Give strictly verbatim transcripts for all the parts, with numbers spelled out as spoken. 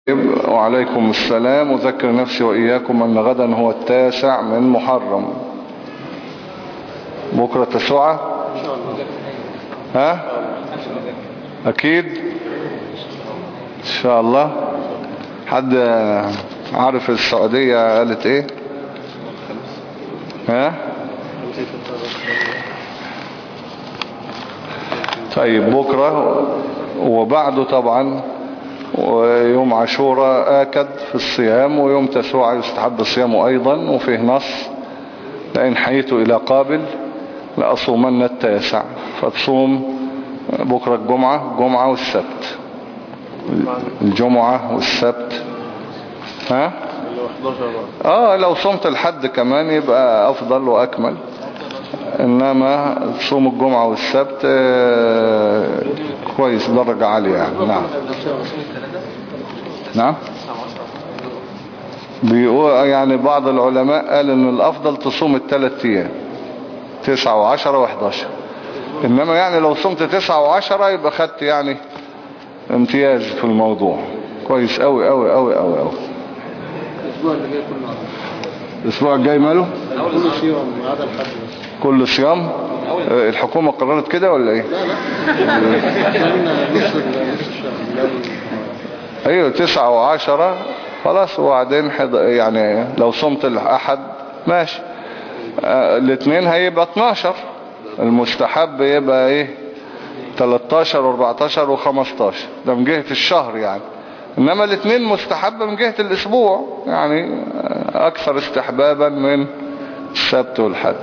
وعليكم السلام. أذكر نفسي وإياكم أن غدا هو التاسع من محرم. بكرة تسعة ها أكيد إن شاء الله. حد عارف السعودية قالت إيه؟ ها طيب بكرة وبعده طبعا، ويوم عاشوراء آكد في الصيام، ويوم تسوع يستحب صيامه أيضا، وفيه نص لئن حييت إلى قابل لأصومن التاسع، فتصوم بكرة الجمعة الجمعة والسبت الجمعة والسبت ها اه لو صمت الحد كمان يبقى أفضل وأكمل، إنما تصوم الجمعة والسبت آه كويس درجة عالية يعني. نعم نعم بيقول يعني بعض العلماء قال ان الافضل تصوم الثلاث ايام تسعة وعشرة وحداشر، انما يعني لو صمت تسعة وعشرة يبقى خدت يعني امتياز في الموضوع. كويس اوي اوي اوي اوي اوي. الاسبوع اللي جاي كله الاسبوع الجاي ماله كل صيام ما عدا الحد بس. كل صيام. الحكومة قررت كده ولا ايه؟ لا لا كان نص الشهر. ايوه تسعة وعشرة خلاص، وبعدين يعني لو صمت الاحد ماشي، آه الاثنين هيبقى اتناشر، المستحب يبقى ايه تلتاشر واربعتاشر وخمستاشر، ده من جهة الشهر يعني. انما الاثنين مستحب من جهة الاسبوع، يعني اكثر استحبابا من السبت والحد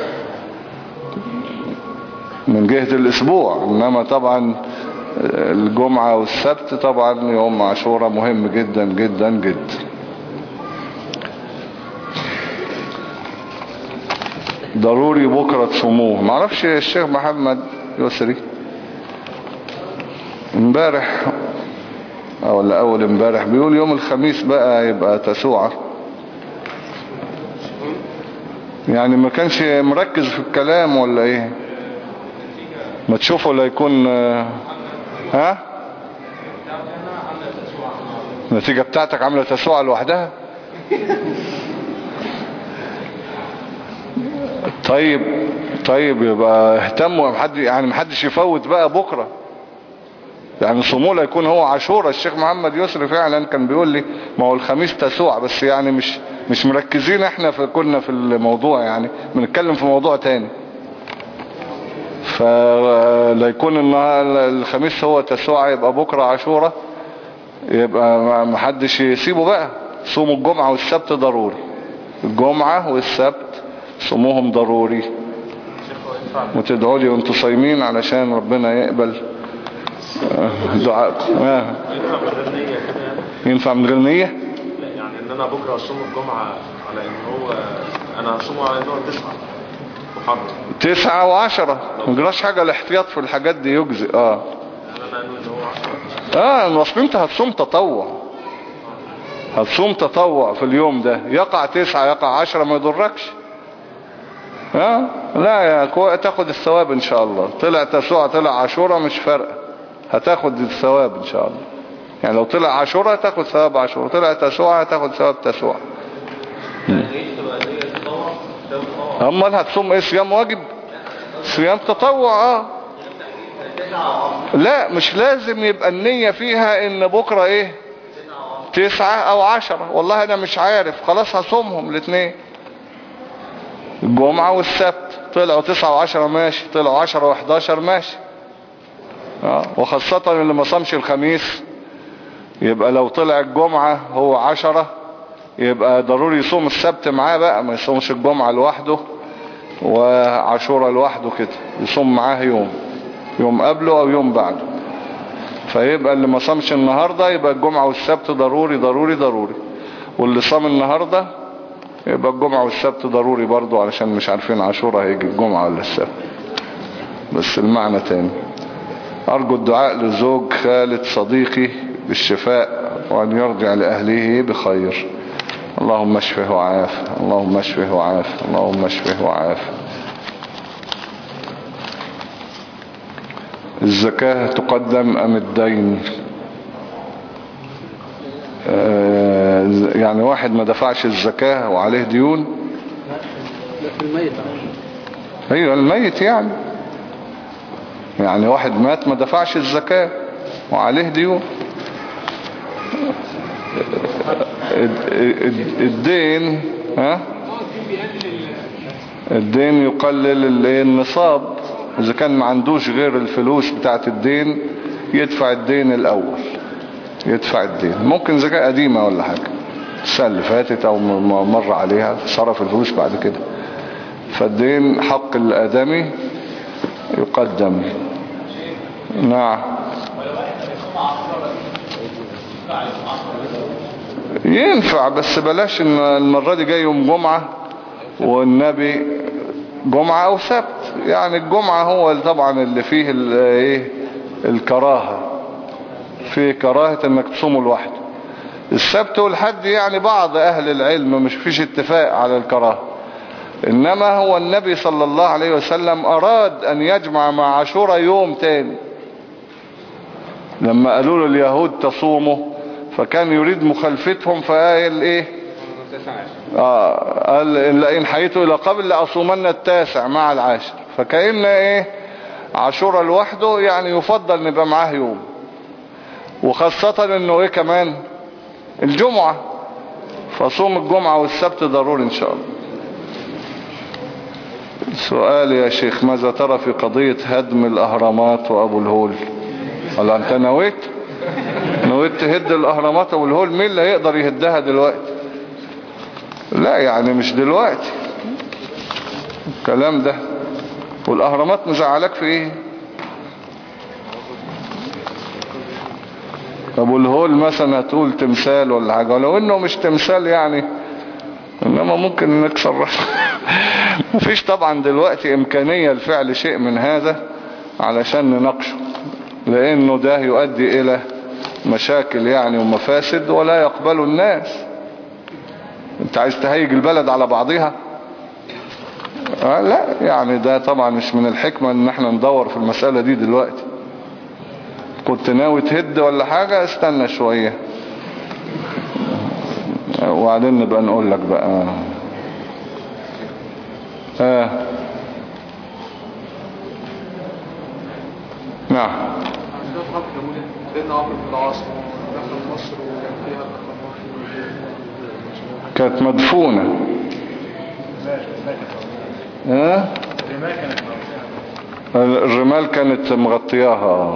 من جهة الاسبوع. انما طبعا الجمعة والسبت طبعا يوم عاشوراء مهم جدا جدا جدا. ضروري بكرة تصوموه. معرفش الشيخ محمد يسري امبارح ولا اول امبارح بيقول يوم الخميس بقى يبقى تسوعة، يعني ما كانش مركز في الكلام ولا ايه؟ ما تشوفوا لا يكون ها النتيجة بتاعتك عاملة تسوعة لوحدها. طيب طيب يبقى اهتموا محد يعني محدش يفوت بقى بكرة، يعني صموا لا يكون هو عاشوراء. الشيخ محمد يسري فعلا كان بيقول لي ما هو الخميس تسوع، بس يعني مش مش مركزين احنا في كنا في الموضوع، يعني بنتكلم في موضوع تاني. فلا يكون الخميس هو تسوع يبقى بكرة عاشوراء، يبقى محدش يسيبه بقى. صوموا الجمعة والسبت ضروري، الجمعة والسبت صوموهم ضروري، وتدعوا لي وانتوا صايمين علشان ربنا يقبل دعاءكم. آه. ينفع من غير نية؟ لا يعني ان انا بكرة اصوم الجمعة على ان هو انا اصومه على ان هو تسعة محرم تسعة وعشرة ما جراش حاجة. الاحتياط في الحاجات دي يجزئ. اه انا انه ان هو عشرة اه اصل انت هتصوم تطوع، هتصوم تطوع في اليوم ده، يقع تسعة يقع عشرة ما يضركش. ها آه؟ لا يا كو... تاخد الثواب ان شاء الله. طلع تسوع طلع عاشوراء مش فارقة، هتاخد الثواب ان شاء الله. يعني لو طلع عاشوراء تاخد ثواب عاشوراء، طلع تسوع هتاخد ثواب تسوع. امال هتصوم ايه؟ صيام واجب؟ صيام تطوع. اه لا مش لازم يبقى النية فيها ان بكرة ايه تسعة او عشرة. والله انا مش عارف، خلاص هصومهم الاثنين الجمعة والسبت. طلعوا تسعة وعشرة ماشي، طلعوا عشرة وحداشر ماشي. اه وخاصة اللي ما صامش الخميس، يبقى لو طلع الجمعة هو عشرة يبقى ضروري يصوم السبت معاه بقى، ما يصومش الجمعة لوحده وعاشوراء لوحده كده، يصوم معاه يوم يوم قبله او يوم بعده. فيبقى اللي ما صامش النهاردة يبقى الجمعة والسبت ضروري ضروري ضروري، واللي صام النهاردة يبقى الجمعة والسبت ضروري برضو، علشان مش عارفين عاشوراء هيجي الجمعة ولا السبت. بس المعنى تاني. أرجو الدعاء لزوج خالد صديقي بالشفاء وأن يرجع لأهله بخير. اللهم اشفه وعافه، اللهم اشفه وعافه، اللهم اشفه وعافه. الزكاة تقدم أم الدين؟ آه يعني واحد ما دفعش الزكاة وعليه ديون. لا في الميت. ايوه الميت يعني يعني واحد مات ما دفعش الزكاة وعليه ديون. الدين ها الدين يقلل النصاب. اذا كان ما عندوش غير الفلوس بتاعت الدين يدفع الدين الاول، يدفع الدين. ممكن زكاة قديمة ولا حاجة السنة اللي فاتت او مر عليها صرف الفلوس بعد كده. فالدين حق الآدمي يقدم. نعم ينفع، بس بلاش ان المرة دي جاي يوم جمعة والنبي جمعة او سبت. يعني الجمعة هو طبعا اللي فيه ايه الكراهة، فيه كراهة انك تصومه لوحده. السبت والحد يعني بعض اهل العلم مش فيش اتفاق على الكراهة، انما هو النبي صلى الله عليه وسلم اراد ان يجمع مع عاشوراء يوم تاني. لما قالوا له اليهود تصوموا فكان يريد مخالفتهم، فقال ايه آه قال لئن حييت الى قبل لأصومن التاسع مع العاشر. فكأن ايه عاشوراء لوحده يعني يفضل نبقى معاه يوم، وخاصة انه ايه كمان الجمعة، فصوم الجمعة والسبت ضروري ان شاء الله. سؤال يا شيخ، ماذا ترى في قضية هدم الأهرامات وأبو الهول؟ قال أنت نويت نويت تهد الأهرامات وأبو الهول؟ مين اللي هيقدر يهدها دلوقتي؟ لا يعني مش دلوقتي الكلام ده. والأهرامات مزعلك في ايه؟ أبو الهول مثلا هتقول تمثال ولا حاجة، ولو انه مش تمثال يعني، انما ممكن نكسر مفيش طبعا دلوقتي امكانية لفعل شيء من هذا علشان نناقشه، لانه ده يؤدي الى مشاكل يعني ومفاسد ولا يقبل الناس. انت عايز تهيج البلد على بعضها؟ آه لا يعني ده طبعا مش من الحكمة ان احنا ندور في المسألة دي دلوقتي. كنت ناوي تهد ولا حاجة استنى شوية وبعدين نبقى نقول لك بقى. آه. نعم. كانت مدفونة. ها؟ الرمال كانت مغطياها،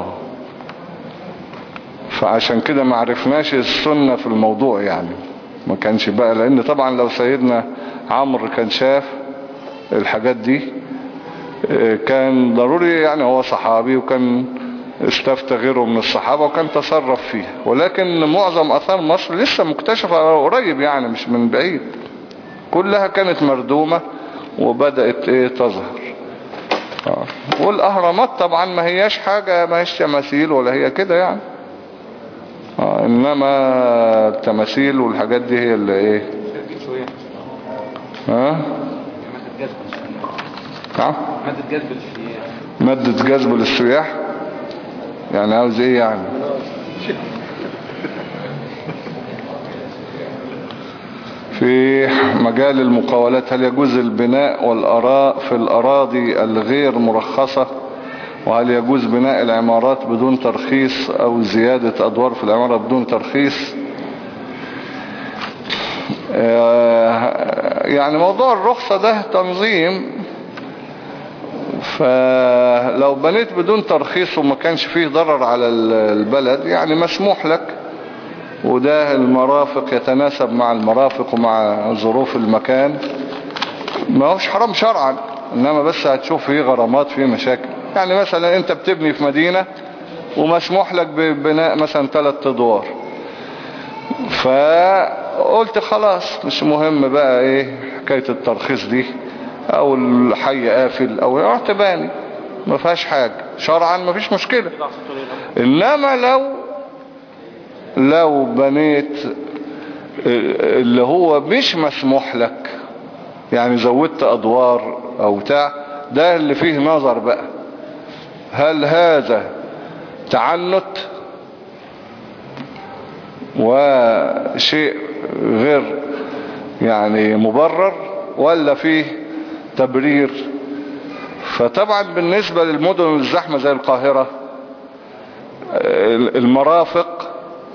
فعشان كده ما عرفناش السنة في الموضوع يعني. ما كانش بقى، لان طبعا لو سيدنا عمرو كان شاف الحاجات دي كان ضروري يعني، هو صحابي وكان استفتى غيره من الصحابة وكان تصرف فيها. ولكن معظم اثار مصر لسه مكتشفة قريب يعني مش من بعيد، كلها كانت مردومة وبدأت ايه تظهر. آه. والاهرامات طبعا ما هياش حاجة، ما هيش تماثيل ولا هي كده يعني. آه. انما التماثيل والحاجات دي هي اللي ايه ها ها مادة جذب للسياح. مادة جذب للسياح يعني عاوز ايه يعني؟ في مجال المقاولات، هل يجوز البناء والآراء في الأراضي الغير مرخصة؟ وهل يجوز بناء العمارات بدون ترخيص أو زيادة أدوار في العمارة بدون ترخيص؟ يعني موضوع الرخصة ده تنظيم، فلو بنيت بدون ترخيص وما كانش فيه ضرر على البلد يعني مسموح لك، وده المرافق يتناسب مع المرافق ومع ظروف المكان، ما هوش حرام شرعا، انما بس هتشوف فيه غرامات فيه مشاكل. يعني مثلا انت بتبني في مدينة ومسموح لك ببناء مثلا ثلاث ادوار، فقلت خلاص مش مهم بقى ايه حكاية الترخيص دي، او الحي قافل او رحت باني، ما فيهاش حاجة شرعا، ما فيش مشكلة. انما لو لو بنيت اللي هو مش مسموح لك يعني زودت ادوار او بتاع، ده اللي فيه نظر بقى، هل هذا تعنت وشيء غير يعني مبرر ولا فيه تبرير. فطبعا بالنسبة للمدن الزحمة زي القاهرة المرافق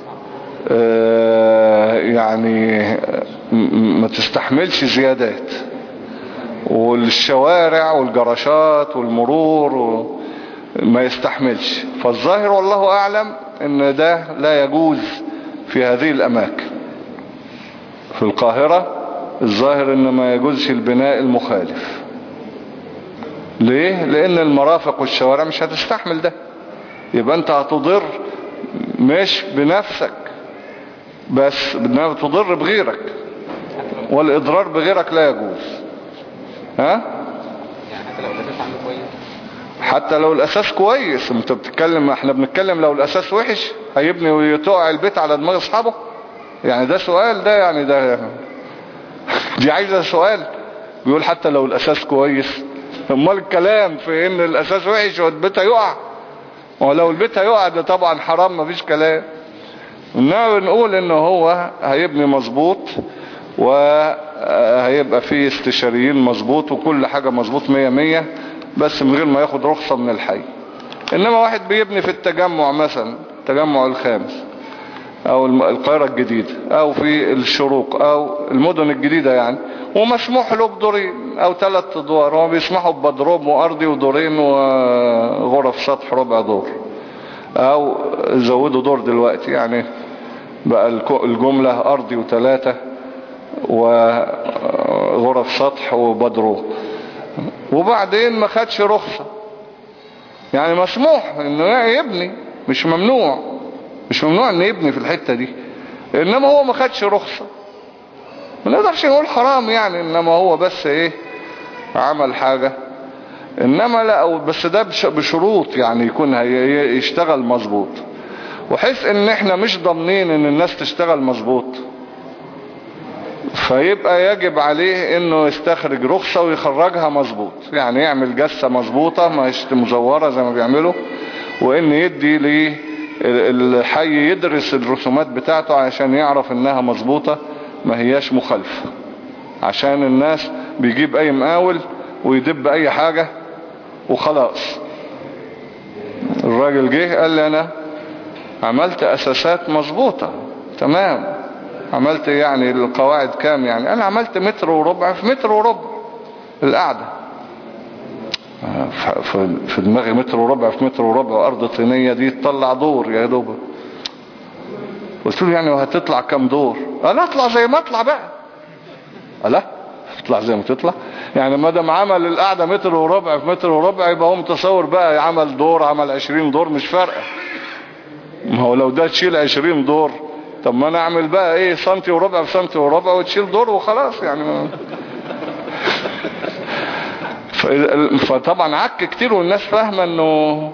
يعني ما تستحملش زيادات، والشوارع والجراشات والمرور ما يستحملش. فالظاهر والله أعلم ان ده لا يجوز في هذه الأماكن. في القاهرة الظاهر ان ما يجوزش البناء المخالف. ليه؟ لان المرافق والشوارع مش هتستحمل ده. يبقى انت هتضر مش بنفسك بس، بتضر بغيرك، والإضرار بغيرك لا يجوز. ها؟ حتى لو الأساس كويس. انت بتتكلم، احنا بنتكلم لو الأساس وحش هيبني ويتوقع البيت على دماغ اصحابه. يعني ده سؤال؟ ده يعني ده دي عايزة سؤال. بيقول حتى لو الأساس كويس. امال الكلام في ان الأساس وحش والبيت هيقع؟ ولو البيت هيقع ده طبعا حرام، مفيش كلام. انما بنقول انه هو هيبني مظبوط وهيبقى فيه استشاريين مظبوط وكل حاجة مظبوط مية مية، بس من غير ما ياخد رخصة من الحي. انما واحد بيبني في التجمع مثلا، التجمع الخامس او القاهرة الجديدة او في الشروق او المدن الجديدة يعني، ومسموح له بدورين او ثلاث ادوار، هو بيسمحوا ببدروم وارضي ودورين وغرف سطح ربع دور، او زودوا دور دلوقتي يعني بقى الجملة ارضي وثلاثة وغرف سطح وبدروم. وبعدين ما خدش رخصة. يعني مسموح انه يبني، مش ممنوع، مش ممنوع ان يبني في الحتة دي، انما هو ما خدش رخصة. ما نقدرش نقول حرام يعني، انما هو بس ايه، عمل حاجة. انما لا، بس ده بشروط يعني يكون يشتغل مظبوط، وحيث ان احنا مش ضامنين ان الناس تشتغل مظبوط، فيبقى يجب عليه انه يستخرج رخصة ويخرجها مظبوط. يعني يعمل جسة مظبوطة مش مزورة زي ما بيعملوا، وان يدي للحي يدرس الرسومات بتاعته عشان يعرف انها مظبوطة ما هياش مخالفة. عشان الناس بيجيب اي مقاول ويدب اي حاجة وخلاص. الراجل جه قال لي انا عملت اساسات مظبوطة تمام. عملت يعني القواعد كام؟ يعني انا عملت متر وربع في متر وربع القعدة. في دماغي متر وربع في متر وربع وارض طينية دي تطلع دور يا دوب. قلت له يعني وهتطلع كام دور؟ قال اطلع زي ما اطلع بقى. قال لا اطلع زي ما تطلع. يعني ما دام عمل القعدة متر وربع في متر وربع يبقى هو متصور بقى عمل دور عمل عشرين دور، مش فارقة. ما هو لو ده تشيل عشرين دور، طب ما انا اعمل بقى ايه سنتي وربع في سنتي وربع وتشيل دور وخلاص يعني. فطبعا عك كتير والناس فاهمة انه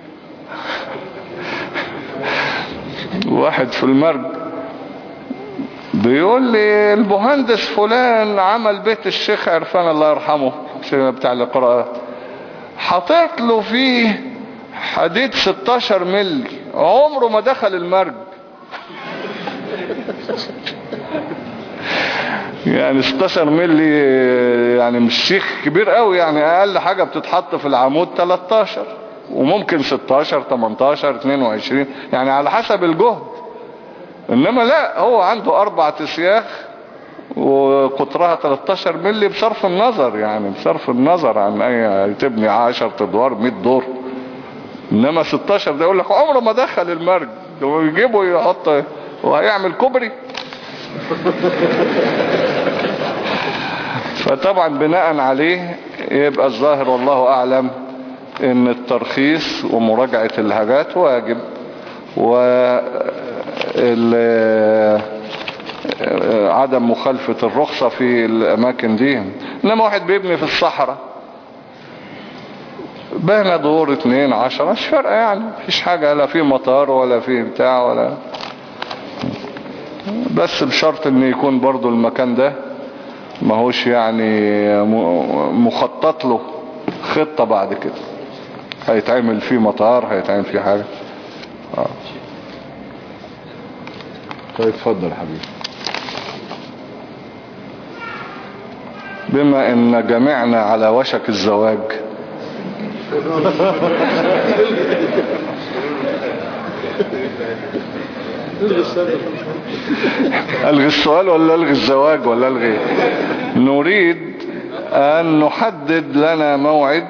واحد في المرج بيقول لي المهندس فلان عمل بيت الشيخ عرفان الله يرحمه بتاع القراءات، حطيت له فيه حديد ستاشر ملي، عمره ما دخل المرج. يعني ستاشر ملي يعني مش شيخ كبير قوي، يعني اقل حاجة بتتحط في العمود تلتاشر، وممكن ستاشر تمنتاشر اتنين وعشرين يعني على حسب الجهد. انما لا، هو عنده اربع اسياخ وقطرها تلتاشر ملي بصرف النظر، يعني بصرف النظر عن اي تبني عشرة ادوار مية دور. انما ستاشر ده يقول لك عمره ما دخل المرج، يجيبه يحط وهيعمل كوبري. فطبعا بناء عليه يبقى الظاهر والله اعلم ان الترخيص ومراجعة الحاجات واجب، وعدم مخالفة الرخصة في الاماكن دي. انما واحد بيبني في الصحراء بنى دور اتنين عشرة مش فارقة يعني، مفيش حاجة، لا في مطار ولا في بتاع ولا، بس بشرط ان يكون برضو المكان ده ما هوش يعني مخطط له خطة بعد كده هيتعمل فيه مطار، هيتعمل فيه حاجة. آه. طيب اتفضل حبيبي. بما ان جميعنا على وشك الزواج الغي السؤال ولا الغي الزواج ولا الغي؟ نريد ان نحدد لنا موعد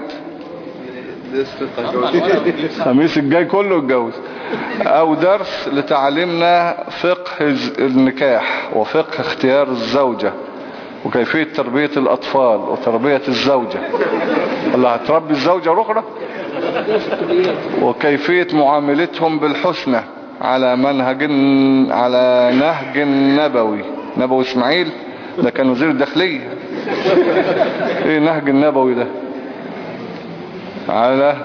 خميس الجاي كله اتجوز او درس لتعليمنا فقه النكاح وفقه اختيار الزوجة وكيفية تربية الاطفال وتربية الزوجة. الله هتربي الزوجة رخرة وكيفية معاملتهم بالحسنى على منهج على نهج النبوي. نبوي اسماعيل ده كان وزير الداخلية. ايه نهج النبوي ده؟ على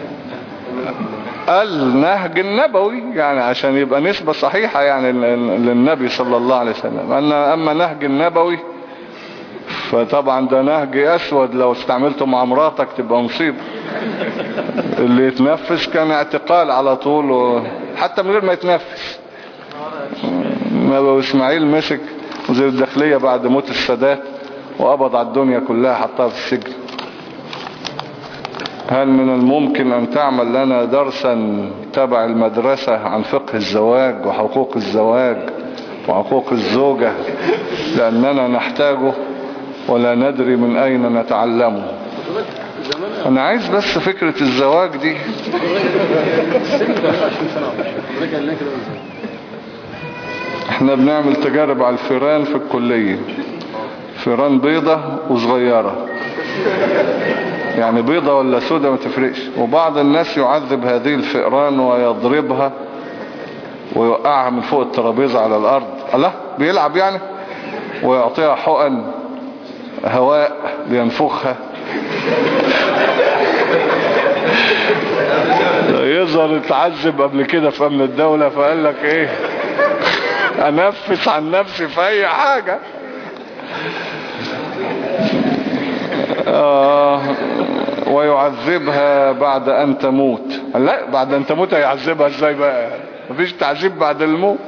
النهج النبوي يعني عشان يبقى نسبة صحيحة يعني للنبي صلى الله عليه وسلم. اما نهج النبوي فطبعا ده نهج اسود لو استعملته مع مراتك تبقى مصيبة. اللي يتنفس كان اعتقال على طول و... حتى من غير ما يتنفس. نبوي اسماعيل مسك وزير الداخلية بعد موت السادات وقبض على الدنيا كلها حطها في السجن. هل من الممكن أن تعمل لنا درسا تبع المدرسة عن فقه الزواج وحقوق الزواج وحقوق الزوجة لأننا نحتاجه ولا ندري من أين نتعلمه؟ أنا عايز بس فكرة الزواج دي. احنا بنعمل تجارب على الفيران في الكلية. فيران بيضة وصغيرة يعني بيضة ولا سودة ما تفرقش. وبعض الناس يعذب هذه الفئران ويضربها ويوقعها من فوق الترابيزة على الأرض. الله بيلعب يعني. ويعطيها حقن هواء بينفخها. يظهر اتعذب قبل كده في أمن الدولة فقال لك ايه انفس عن نفسي في اي حاجة. آه ويعذبها بعد ان تموت. لا بعد ان تموت هيعذبها ازاي بقى؟ مفيش تعذيب بعد الموت.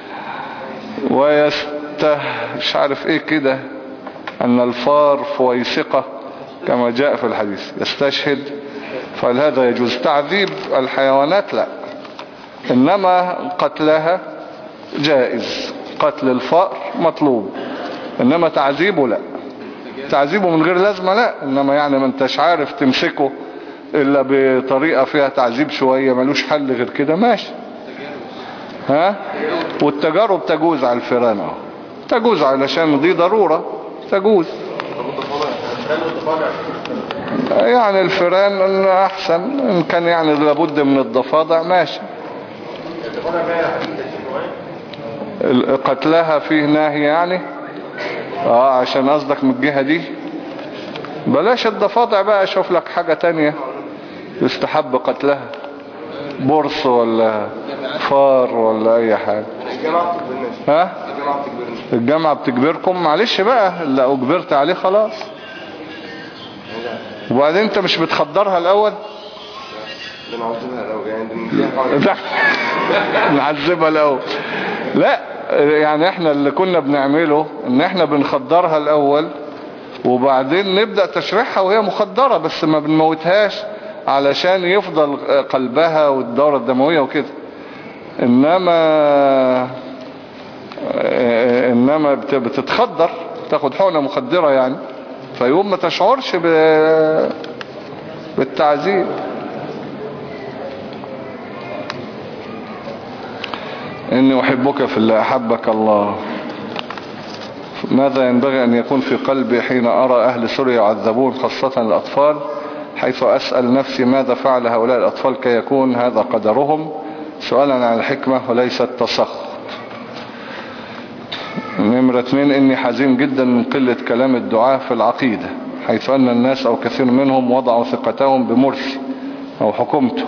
ويسته مش عارف ايه كده ان الفار فويسقة كما جاء في الحديث يستشهد. فهل هذا يجوز؟ تعذيب الحيوانات لا، انما قتلها جائز. قتل الفأر مطلوب انما تعذيبه لا. تعذيبه من غير لازمة لا، انما يعني ما انتش عارف تمسكه الا بطريقة فيها تعذيب شوية ملوش حل غير كده ماشي. ها والتجارب تجوز على الفيران اهو. تجوز علشان دي ضرورة تجوز. يعني الفيران احسن ان كان يعني لابد من الضفادع ماشي. قتلها فيه ناهي يعني اه عشان قصدك من الجهة دي. بلاش الضفادع بقى اشوف لك حاجة تانية يستحب قتلها. برص ولا فار ولا اي حاجة. ها الجامعة بتجبركم معلش بقى لو اجبرت عليه خلاص. وبعدين انت مش بتخدرها الاول؟ نعذبها الاول. لا يعني احنا اللي كنا بنعمله ان احنا بنخدرها الاول وبعدين نبدأ تشريحها وهي مخدرة بس ما بنموتهاش علشان يفضل قلبها والدورة الدموية وكده. انما انما بتتخدر تاخد حقنة مخدرة يعني فيوم ما تشعرش بالتعذيب. إني أحبك في الله أحبك الله. ماذا ينبغي أن يكون في قلبي حين أرى أهل سوريا يعذبون خاصة الأطفال حيث أسأل نفسي ماذا فعل هؤلاء الأطفال كي يكون هذا قدرهم؟ سؤالا عن الحكمة وليس التسخط. نمرة اثنين إني حزين جدا من قلة كلام الدعاء في العقيدة حيث أن الناس أو كثير منهم وضعوا ثقتهم بمرسي أو حكومته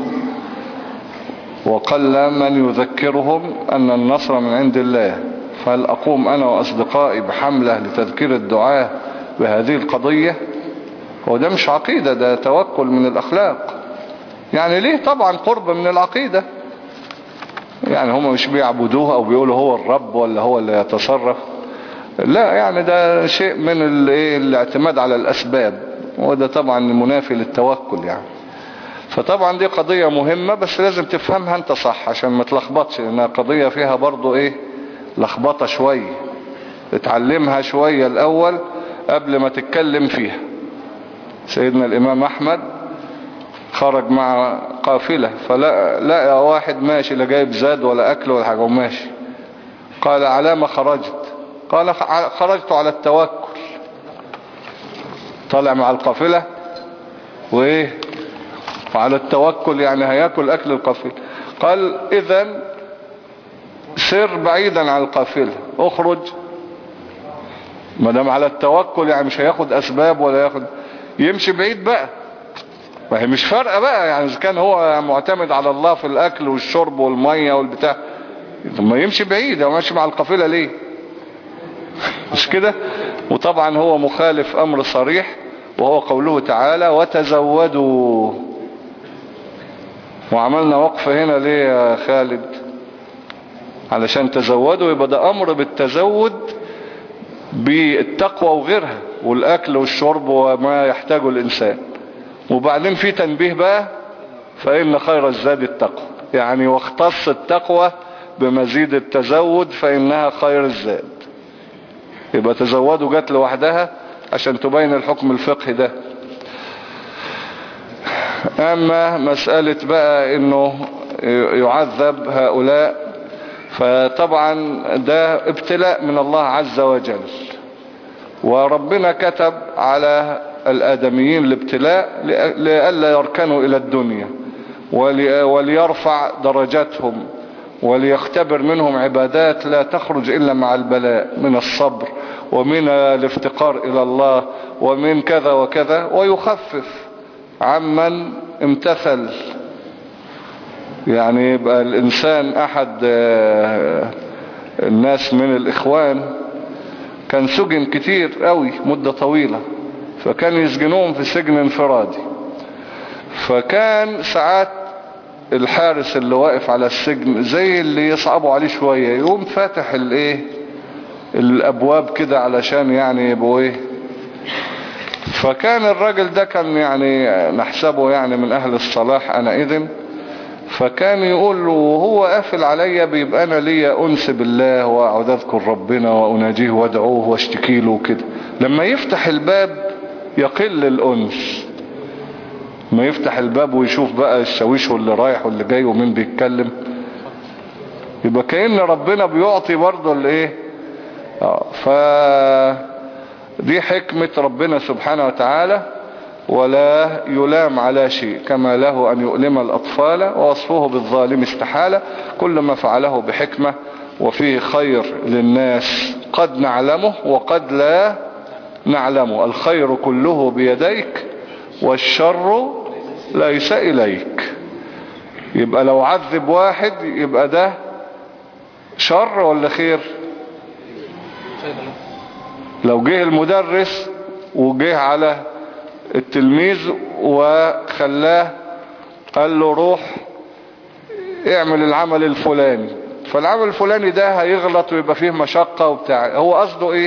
وقل من يذكرهم أن النصر من عند الله. فهل أقوم أنا وأصدقائي بحملة لتذكير الدعاء بهذه القضية؟ هو ده مش عقيدة ده توكل من الأخلاق يعني. ليه؟ طبعا قرب من العقيدة يعني هم مش بيعبدوه او بيقولوا هو الرب ولا هو اللي يتصرف، لا، يعني ده شيء من الاعتماد على الاسباب، وده طبعا منافي للتوكل يعني. فطبعا دي قضية مهمة، بس لازم تفهمها انت صح عشان ما تلخبطش، لانها قضية فيها برضو ايه لخبطة شوية، اتعلمها شوية الاول قبل ما تتكلم فيها. سيدنا الامام احمد خرج مع قافلة، فلقى لقى واحد ماشي لا جايب زاد ولا اكل ولا حاجة وماشي. قال على ما خرجت؟ قال خرجت على التوكل. طالع مع القافلة وايه وعلى التوكل، يعني هياكل اكل القافلة. قال اذن سر بعيدا عن القافلة، اخرج، ما دام على التوكل يعني مش هياخد اسباب ولا ياخد، يمشي بعيد بقى، ما هي مش فارقة بقى، يعني اذا كان هو معتمد على الله في الاكل والشرب والمية والبتاع، ما يمشي بعيد، هو ماشي مع القافلة ليه؟ مش كده؟ وطبعا هو مخالف امر صريح، وهو قوله تعالى وتزودوا. وعملنا وقفة هنا ليه يا خالد؟ علشان تزودوا، يبقى ده امر بالتزود بالتقوى وغيرها، والاكل والشرب وما يحتاجه الانسان. وبعدين في تنبيه بقى، فإن خير الزاد التقوى، يعني واختص التقوى بمزيد التزود فإنها خير الزاد. يبقى تزودوا جت لوحدها عشان تبين الحكم الفقهي ده. اما مسألة بقى انه يعذب هؤلاء، فطبعا ده ابتلاء من الله عز وجل، وربنا كتب على الآدميين الابتلاء لئلا يركنوا إلى الدنيا، وليرفع درجاتهم، وليختبر منهم عبادات لا تخرج إلا مع البلاء، من الصبر ومن الافتقار إلى الله ومن كذا وكذا، ويخفف عمن امتثل. يعني يبقى الإنسان أحد الناس من الإخوان كان سجن كتير قوي مدة طويلة، فكان يسجنوهم في سجن انفرادي. فكان ساعات الحارس اللي واقف على السجن زي اللي يصعبوا عليه شوية، يقوم فاتح الايه الابواب كده علشان يعني يبقوا ايه. فكان الراجل ده كان يعني نحسبه يعني من اهل الصلاح انا اذن، فكان يقول له وهو قافل عليا بيبقى انا ليا انس بالله واقعد اذكر ربنا واناجيه وادعوه واشتكي له كده، لما يفتح الباب يقل الانس، ما يفتح الباب ويشوف بقى الشاويش واللي رايح واللي جاي ومين بيتكلم، يبقى كأن ربنا بيعطي برضه الايه. اه ف دي حكمة ربنا سبحانه وتعالى، ولا يلام على شيء، كما له أن يؤلم الأطفال ووصفه بالظالم استحالة. كل ما فعله بحكمة وفيه خير للناس قد نعلمه وقد لا نعلمه. الخير كله بيديك والشر ليس إليك. يبقى لو عذب واحد يبقى ده شر ولا خير؟ لو جه المدرس وجه على التلميذ وخلاه قال له روح اعمل العمل الفلاني، فالعمل الفلاني ده هيغلط ويبقى فيه مشقة وبتاع، هو قصده ايه؟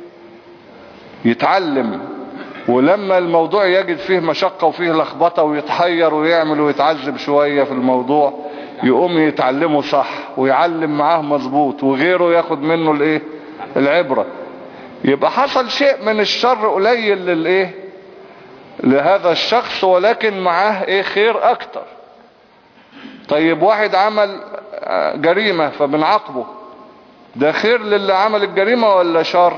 يتعلم. ولما الموضوع يجد فيه مشقة وفيه لخبطة ويتحير ويعمل ويتعذب شوية في الموضوع، يقوم يتعلمه صح ويعلم معاه مظبوط وغيره ياخد منه الايه العبرة. يبقى حصل شيء من الشر قليل للايه لهذا الشخص، ولكن معاه ايه خير اكتر. طيب واحد عمل جريمة فبنعاقبه، ده خير للي عمل الجريمة ولا شر؟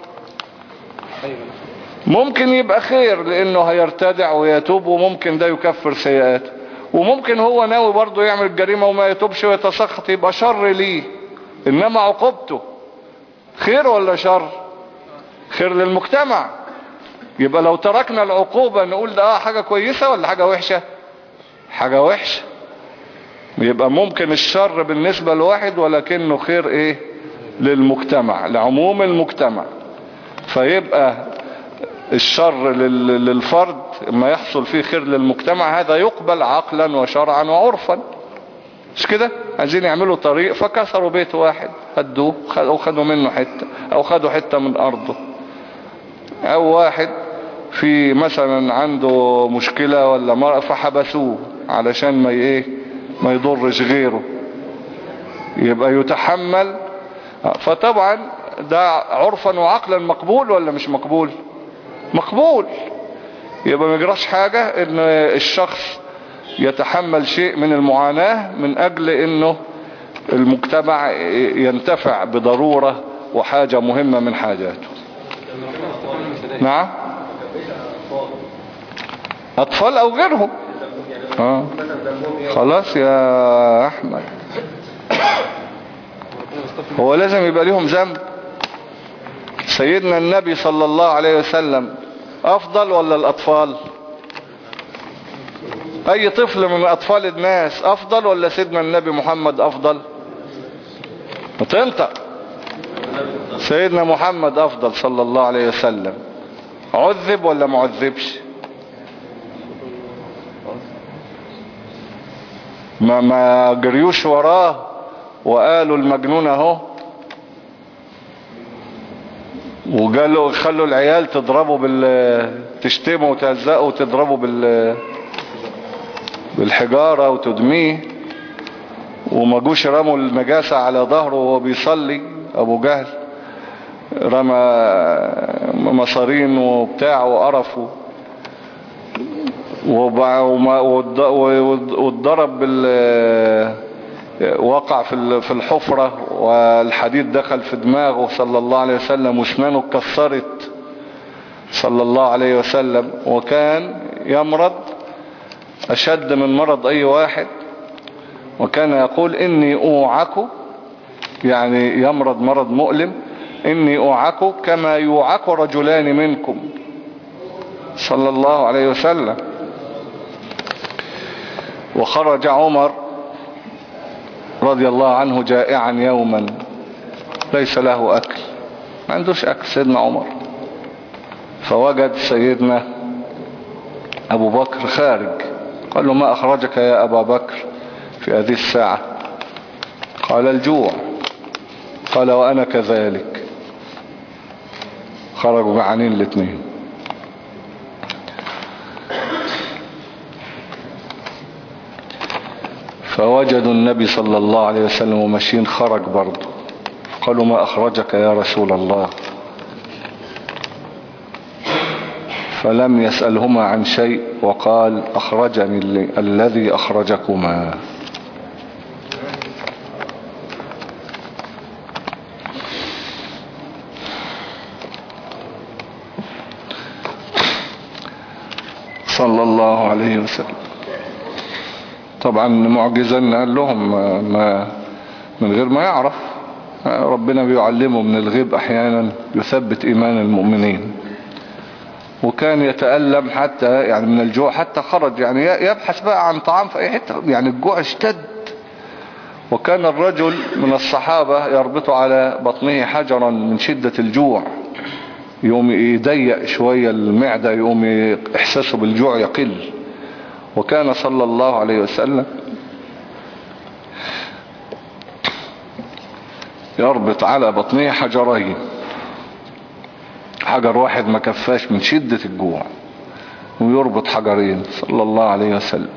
ممكن يبقى خير لانه هيرتدع ويتوب، وممكن ده يكفر سيئاته، وممكن هو ناوي برضه يعمل الجريمة وما يتوبش ويتسخط، يبقى شر ليه. انما عقوبته خير ولا شر؟ خير للمجتمع. يبقى لو تركنا العقوبة نقول ده اه حاجة كويسة ولا حاجة وحشة؟ حاجة وحشة. يبقى ممكن الشر بالنسبة لواحد ولكنه خير ايه للمجتمع، لعموم المجتمع. فيبقى الشر للفرد ما يحصل فيه خير للمجتمع، هذا يقبل عقلا وشرعا وعرفا. مش كده؟ عايزين يعملوا طريق فكسروا بيت واحد هدوه أو خدوا منه حتة أو خدوا حتة من أرضه. أو واحد في مثلا عنده مشكلة ولا مرض فحبسوه علشان ما ايه ما يضرش غيره، يبقى يتحمل. فطبعا ده عرفا وعقلا مقبول ولا مش مقبول؟ مقبول. يبقى ما يجراش حاجة ان الشخص يتحمل شيء من المعاناة من اجل انه المجتمع ينتفع بضرورة وحاجة مهمة من حاجاته. نعم، اطفال او غيرهم. آه. خلاص يا احمد، هو لازم يبقى ليهم ذنب؟ سيدنا النبي صلى الله عليه وسلم افضل ولا الاطفال؟ اي طفل من اطفال الناس افضل ولا سيدنا النبي محمد افضل؟ متنطق. سيدنا محمد افضل صلى الله عليه وسلم. عذب ولا معذبش؟ ما ما جريوش وراه وقالوا المجنون اهو، وقالوا خلوا العيال تضربوا بال تشتموا وتهزقوا وتضربوا بال بالحجارة وتدميه، وما جوش رموا النجاسة على ظهره وهو بيصلي. ابو جهل رمى مصارين وبتاع وقرفه واتضرب بال وقع في الحفرة والحديد دخل في دماغه صلى الله عليه وسلم واسنانه اتكسرت صلى الله عليه وسلم، وكان يمرض أشد من مرض أي واحد، وكان يقول إني أوعك، يعني يمرض مرض مؤلم، إني أوعك كما يوعك رجلان منكم صلى الله عليه وسلم. وخرج عمر رضي الله عنه جائعا يوما ليس له أكل، ما عندوش أكل سيدنا عمر، فوجد سيدنا أبو بكر خارج، قال له ما أخرجك يا أبا بكر في هذه الساعة؟ قال الجوع. قال وأنا كذلك. خرجوا جعانين الاثنين. فوجدوا النبي صلى الله عليه وسلم وماشيين، خرج برضه، قالوا ما أخرجك يا رسول الله؟ فلم يسألهما عن شيء وقال أخرجني الذي أخرجكما. صلى الله عليه وسلم. طبعا معجزا قال لهم ما من غير ما يعرف، ربنا بيعلمه من الغيب احيانا يثبت ايمان المؤمنين. وكان يتألم حتى يعني من الجوع، حتى خرج يعني يبحث بقى عن طعام في اي حتة، يعني الجوع اشتد. وكان الرجل من الصحابة يربط على بطنه حجرا من شدة الجوع، يوم يضيق شوية المعدة يوم احساسه بالجوع يقل. وكان صلى الله عليه وسلم يربط على بطنه حجرين، حجر واحد ما كفاش من شدة الجوع، ويربط حجرين صلى الله عليه وسلم.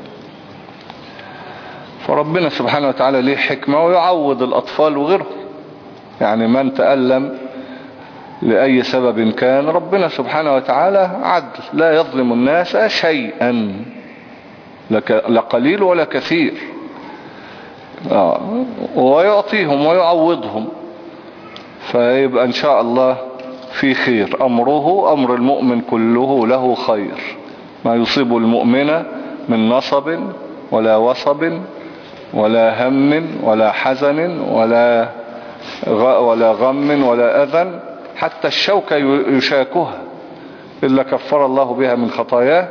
فربنا سبحانه وتعالى ليه حكمة ويعوض الأطفال وغيرهم، يعني من تألم لأي سبب كان ربنا سبحانه وتعالى عدل، لا يظلم الناس شيئا، لا قليل ولا كثير، آه. ويعطيهم ويعوضهم. فيبقى إن شاء الله في خير. أمره أمر المؤمن كله له خير، ما يصيب المؤمن من نصب ولا وصب ولا هم ولا حزن ولا ولا غم ولا أذى، حتى الشوكة يشاكها إلا كفر الله بها من خطاياه.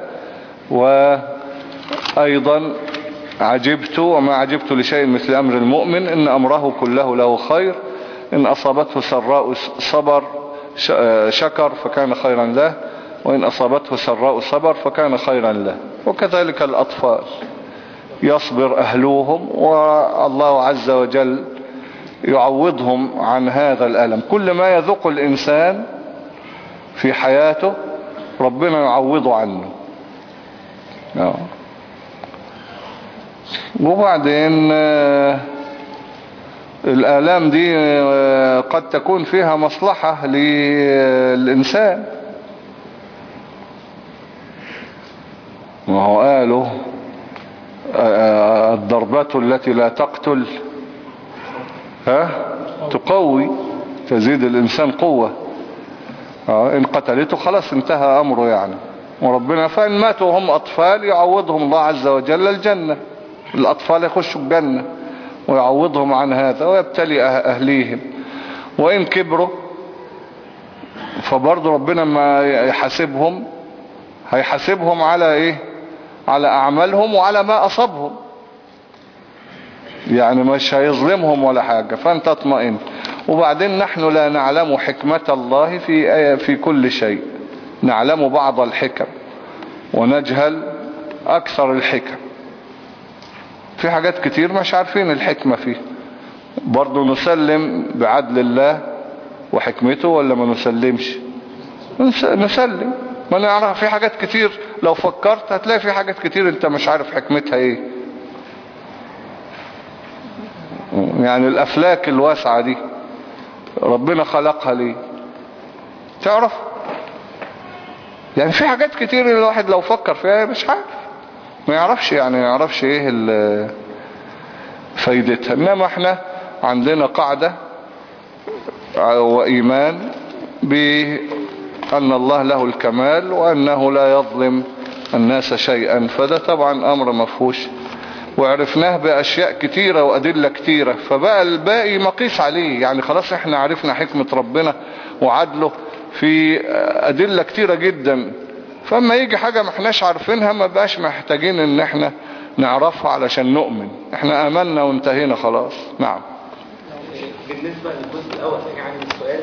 وأيضا عجبت وما عجبت لشيء مثل أمر المؤمن إن أمره كله له خير، إن أصابته سراء صبر شكر فكان خيرا له، وإن أصابته سراء صبر فكان خيرا له. وكذلك الأطفال، يصبر أهلوهم، والله عز وجل يعوضهم عن هذا الألم. كل ما يذوق الإنسان في حياته ربنا يعوضه عنه. وبعدين الآلام دي قد تكون فيها مصلحة للإنسان. وهو قالوا الضربة التي لا تقتل ها تقوي، تزيد الإنسان قوة. إن قتلته خلاص انتهى أمره يعني. وربنا فإن ماتوا هم أطفال يعوضهم الله عز وجل الجنة، الأطفال يخشوا الجنة ويعوضهم عن هذا ويبتلي أهليهم. وإن كبروا فبرضو ربنا ما يحاسبهم، هيحاسبهم على إيه؟ على أعمالهم وعلى ما أصابهم، يعني مش هيظلمهم ولا حاجة. فأنت اطمئن. وبعدين نحن لا نعلم حكمة الله في في كل شيء، نعلم بعض الحكم ونجهل أكثر الحكم. في حاجات كتير مش عارفين الحكمة فيه. برضو نسلم بعدل الله وحكمته ولا ما نسلمش؟ نسلم. ما نعرف في حاجات كتير لو فكرت هتلاقي في حاجات كتير انت مش عارف حكمتها ايه. يعني الافلاك الواسعة دي ربنا خلقها ليه؟ تعرف؟ يعني في حاجات كتير الواحد لو فكر فيها مش عارف، ما يعرفش، يعني ما يعرفش ايه فايدتها. انما احنا عندنا قاعدة وإيمان بأن الله له الكمال وأنه لا يظلم الناس شيئا، فده طبعا أمر مفهوش، وعرفناه بأشياء كتيرة وأدلة كتيرة. فبقى الباقي مقيس عليه، يعني خلاص احنا عرفنا حكمة ربنا وعدله في أدلة كتيرة جدا. فما يجي حاجة ما احناش عارفينها ما بقاش محتاجين ان احنا نعرفها علشان نؤمن، احنا آمنا وانتهينا خلاص. نعم. بالنسبة للجزء الأول يعني من السؤال،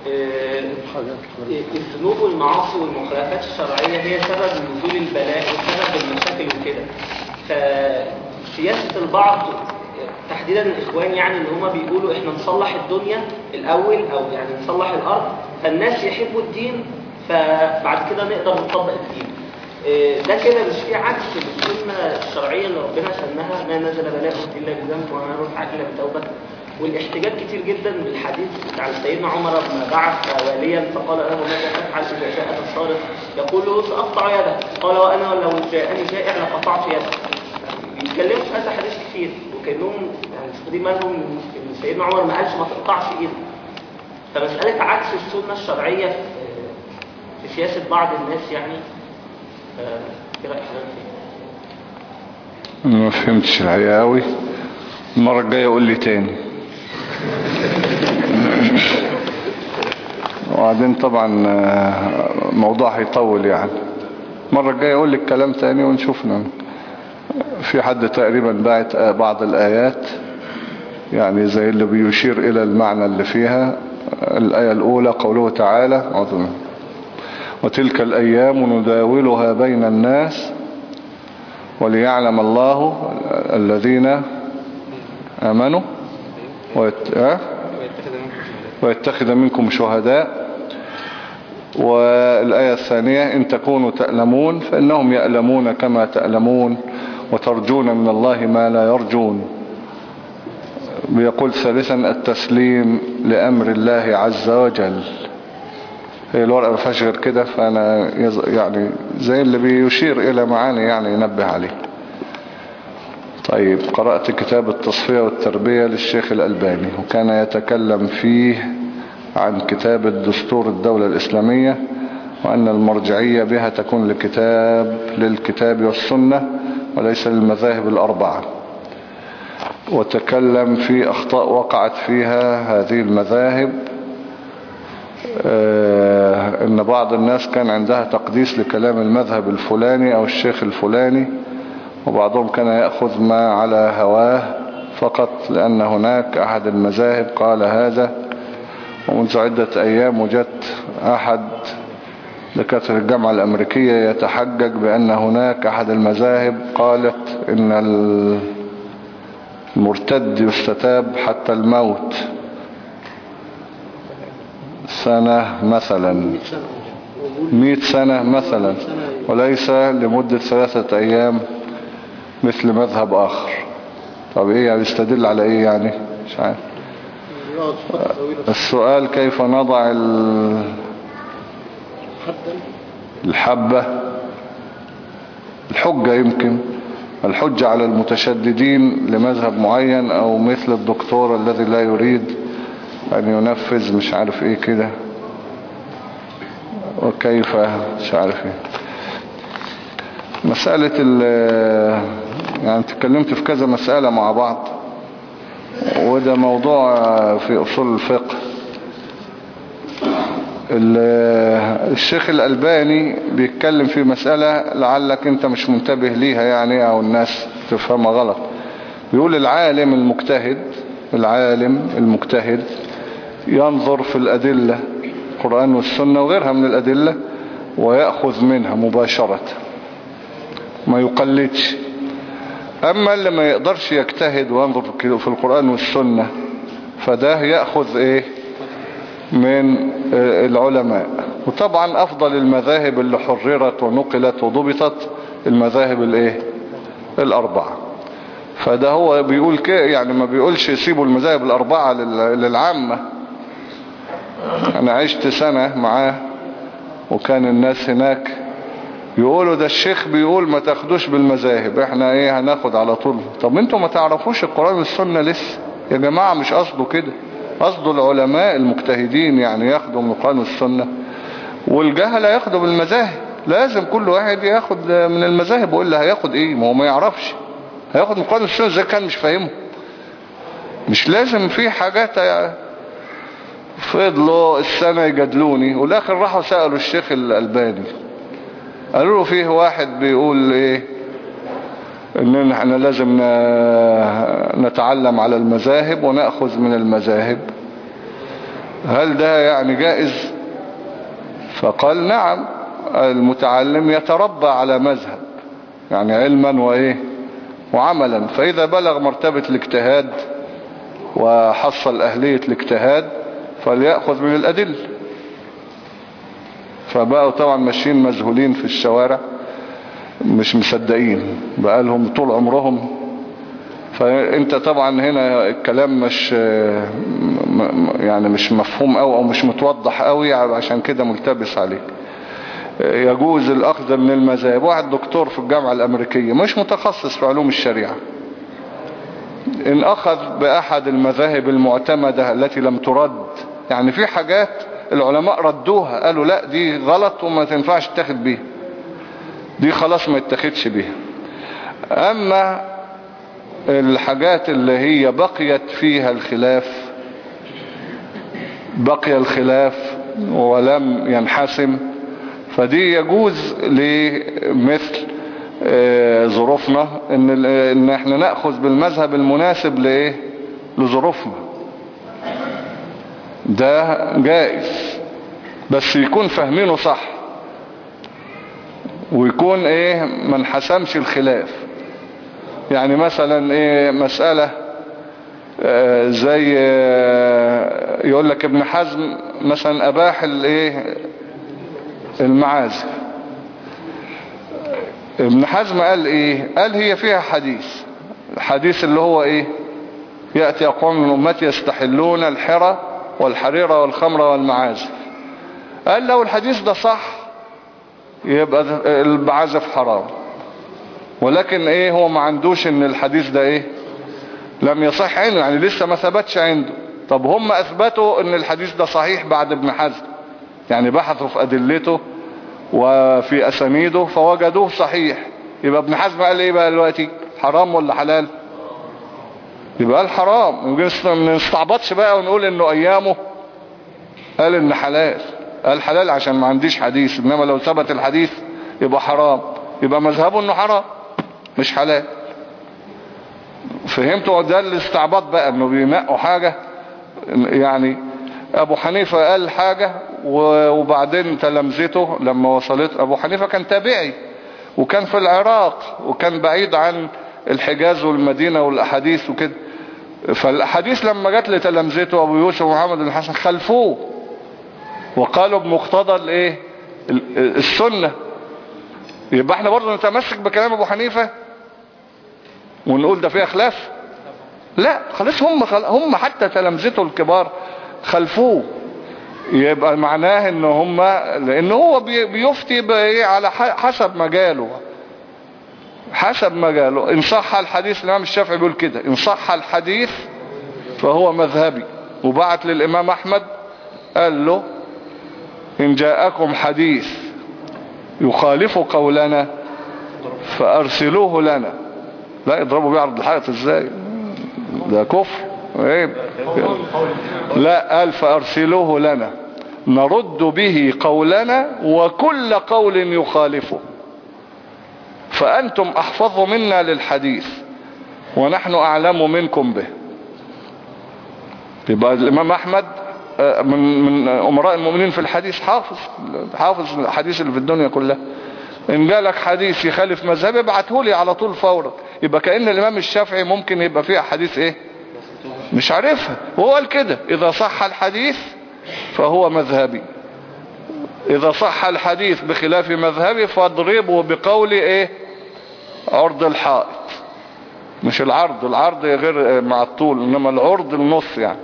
الذنوب والمعاصي والمخالفات الشرعية هي سبب نزول البلاء وسبب المشاكل وكده. فسياسة البعض تحديدا الإخوان يعني اللي هما بيقولوا إحنا نصلح الدنيا الأول أو يعني نصلح الأرض، فالناس يحبوا الدين فبعد كده نقدر نطبق الدين. ده كده مش فيه عكس للسنة الشرعية اللي ربنا سنها ما نزل بلاء إلا بذنب وما نروح عاجلة بتوبة. والاحتجاج كتير جدا بالحديث بتاع سيدنا عمر لما بعث واليا فقال له ماذا تفعل إذا جاء الصارخ يقول له سأقطع يده، قال وأنا لو جاءني جائع لقطعت يده. بيتكلموا في هذا حديث كتير وكأنهم يعني خدين بالهم ان سيدنا عمر ما قالش ما تقطعش ايده. فمسألة عكس السنة الشرعية في سياسة بعض الناس يعني ايه رأيك حضرتك؟ ما فهمتش الحقيقة قوي. المرة الجاية قول لي تاني. وبعدين طبعا موضوع هيطول يعني. المرة الجاية قول لي الكلام تاني ونشوفنا. في حد تقريبا باعت بعض الآيات يعني زي اللي بيشير إلى المعنى اللي فيها. الآية الأولى قوله تعالى وتلك الأيام نداولها بين الناس وليعلم الله الذين آمنوا ويتخذ منكم شهداء. والآية الثانية إن تكونوا تألمون فإنهم يألمون كما تألمون وترجون من الله ما لا يرجون. بيقول ثالثا التسليم لأمر الله عز وجل. هي الورقة ما فيهاش غير كده، فأنا يعني زي اللي بيشير إلى معاني يعني ينبه عليه. طيب قرأت كتاب التصفية والتربية للشيخ الألباني وكان يتكلم فيه عن كتاب الدستور الدولة الإسلامية وأن المرجعية بها تكون لكتاب للكتاب والسنة وليس للمذاهب الأربعة. وتكلم في أخطاء وقعت فيها هذه المذاهب، آه إن بعض الناس كان عندها تقديس لكلام المذهب الفلاني أو الشيخ الفلاني، وبعضهم كان يأخذ ما على هواه فقط لأن هناك أحد المذاهب قال هذا. ومنذ عدة أيام وجدت أحد دكاترة الجامعة الأمريكية يتحجج بأن هناك أحد المذاهب قالت إن المرتد يستتاب حتى الموت سنة مثلا مئة سنة مثلا وليس لمدة ثلاثة أيام مثل مذهب آخر. طب إيه يعني يستدل على إيه يعني مش عارف. السؤال كيف نضع الحبة الحجة يمكن الحجة على المتشددين لمذهب معين أو مثل الدكتور الذي لا يريد أن ينفذ مش عارف إيه كده وكيف مش عارف إيه. مسألة ال يعني تكلمت في كذا مسألة مع بعض وده موضوع في أصول الفقه. الشيخ الألباني بيتكلم في مسألة لعلك انت مش منتبه ليها يعني او الناس تفهمها غلط. بيقول العالم المجتهد العالم المجتهد ينظر في الأدلة القرآن والسنة وغيرها من الأدلة ويأخذ منها مباشرة ما يقلدش. أما اللي ما يقدرش يجتهد وينظر في القرآن والسنة فده يأخذ ايه من العلماء. وطبعا افضل المذاهب اللي حررت ونقلت وضبطت المذاهب الايه الاربعة. فده هو بيقول كده يعني ما بيقولش يسيبوا المذاهب الاربعة للعامة. انا عشت سنة معاه وكان الناس هناك يقولوا ده الشيخ بيقول ما تاخدوش بالمذاهب احنا ايه هناخد على طول. طب انتوا ما تعرفوش القرآن والسنة لسه يا جماعة. مش قصده كده قصده العلماء المجتهدين يعني ياخدوا من القرآن والسنة والجهلة ياخدوا بالمذاهب. لازم كل واحد ياخد من المذاهب وإلا هياخد ايه ما هو ما يعرفش هياخد من القرآن والسنة زي كان مش فاهمه. مش لازم في حاجات يعني. فضلوا السنة يجادلوني والاخر راحوا سألوا الشيخ الألباني قالوا له فيه واحد بيقول ايه ان احنا لازم نتعلم على المذاهب ونأخذ من المذاهب هل ده يعني جائز؟ فقال نعم المتعلم يتربى على مذهب يعني علما وايه وعملا. فاذا بلغ مرتبة الاجتهاد وحصل اهلية الاجتهاد فليأخذ من الادلة. فبقوا طبعا ماشيين مذهولين في الشوارع مش مصدقين بقى لهم طول عمرهم. فانت طبعا هنا الكلام مش يعني مش مفهوم أو, او مش متوضح قوي عشان كده ملتبس عليك. يجوز الاخذ من المذاهب. واحد دكتور في الجامعة الامريكية مش متخصص في علوم الشريعة ان اخذ باحد المذاهب المعتمدة التي لم ترد يعني في حاجات العلماء ردوها قالوا لا دي غلط وما تنفعش تاخد بيها دي خلاص ما يتخدش بيها. اما الحاجات اللي هي بقيت فيها الخلاف بقي الخلاف ولم ينحسم فدي يجوز لمثل ظروفنا ان ان احنا نأخذ بالمذهب المناسب لايه لظروفنا. ده جائز بس يكون فاهمينه صح ويكون ايه ما انحسمش الخلاف. يعني مثلا ايه مسألة آه زي آه يقول لك ابن حزم مثلا اباح الايه المعازف. ابن حزم قال ايه قال هي فيها حديث الحديث اللي هو ايه يأتي اقوام من امتي يستحلون الحرى والحرير والخمر والمعازف. قال لو الحديث ده صح يبقى المعازف حرام ولكن ايه هو ما عندوش ان الحديث ده ايه لم يصح عنده يعني لسه ما ثبتش عنده. طب هم اثبتوا ان الحديث ده صحيح بعد ابن حزم يعني بحثوا في ادلته وفي اسانيده فوجدوه صحيح. يبقى ابن حزم قال ايه بقى دلوقتي حرام ولا حلال؟ يبقى قال حرام. ما نستعبطش بقى ونقول انه ايامه قال ان حلال قال حلال عشان ما عنديش حديث انما لو ثبت الحديث يبقى حرام يبقى مذهبه انه حرام مش حلال. فهمتوا؟ ده الاستعباط بقى انه بينقوا حاجة يعني ابو حنيفة قال حاجة وبعدين تلمذته لما وصلت. ابو حنيفة كان تابعي وكان في العراق وكان بعيد عن الحجاز والمدينة والاحاديث وكده. فالاحاديث لما جت لتلمذته ابو يوسف ومحمد بن الحسن خلفوه وقالوا بمقتضى الايه السنة. يبقى احنا برضو نتمسك بكلام ابو حنيفة ونقول ده فيه خلاف؟ لا خلاص، هم خل... هم حتى تلامذته الكبار خلفوه. يبقى معناه ان هم لان هو بي... بيفتي بايه على حسب مجاله، حسب مجاله. ان صح الحديث، الامام الشافعي بيقول كده، ان صح الحديث فهو مذهبي. وبعت للامام احمد قال له ان جاءكم حديث يخالف قولنا فارسلوه لنا. لا يضربوا بيه عرض الحائط ازاي؟ ده كفر عيب. لا قال فارسلوه لنا نرد به قولنا وكل قول يخالفه فأنتم أحفظ منا للحديث ونحن أعلم منكم به. يبقى الإمام أحمد من من أمراء المؤمنين في الحديث، حافظ حافظ الحديث اللي في الدنيا كلها. إن جالك حديث يخالف مذهبي ابعته لي على طول فورا. يبقى كأن الإمام الشافعي ممكن يبقى فيه حديث إيه مش عارفها، وهو قال كده إذا صح الحديث فهو مذهبي، إذا صح الحديث بخلاف مذهبي فاضربه بقول إيه عرض الحائط. مش العرض، العرض غير مع الطول، إنما العرض النص يعني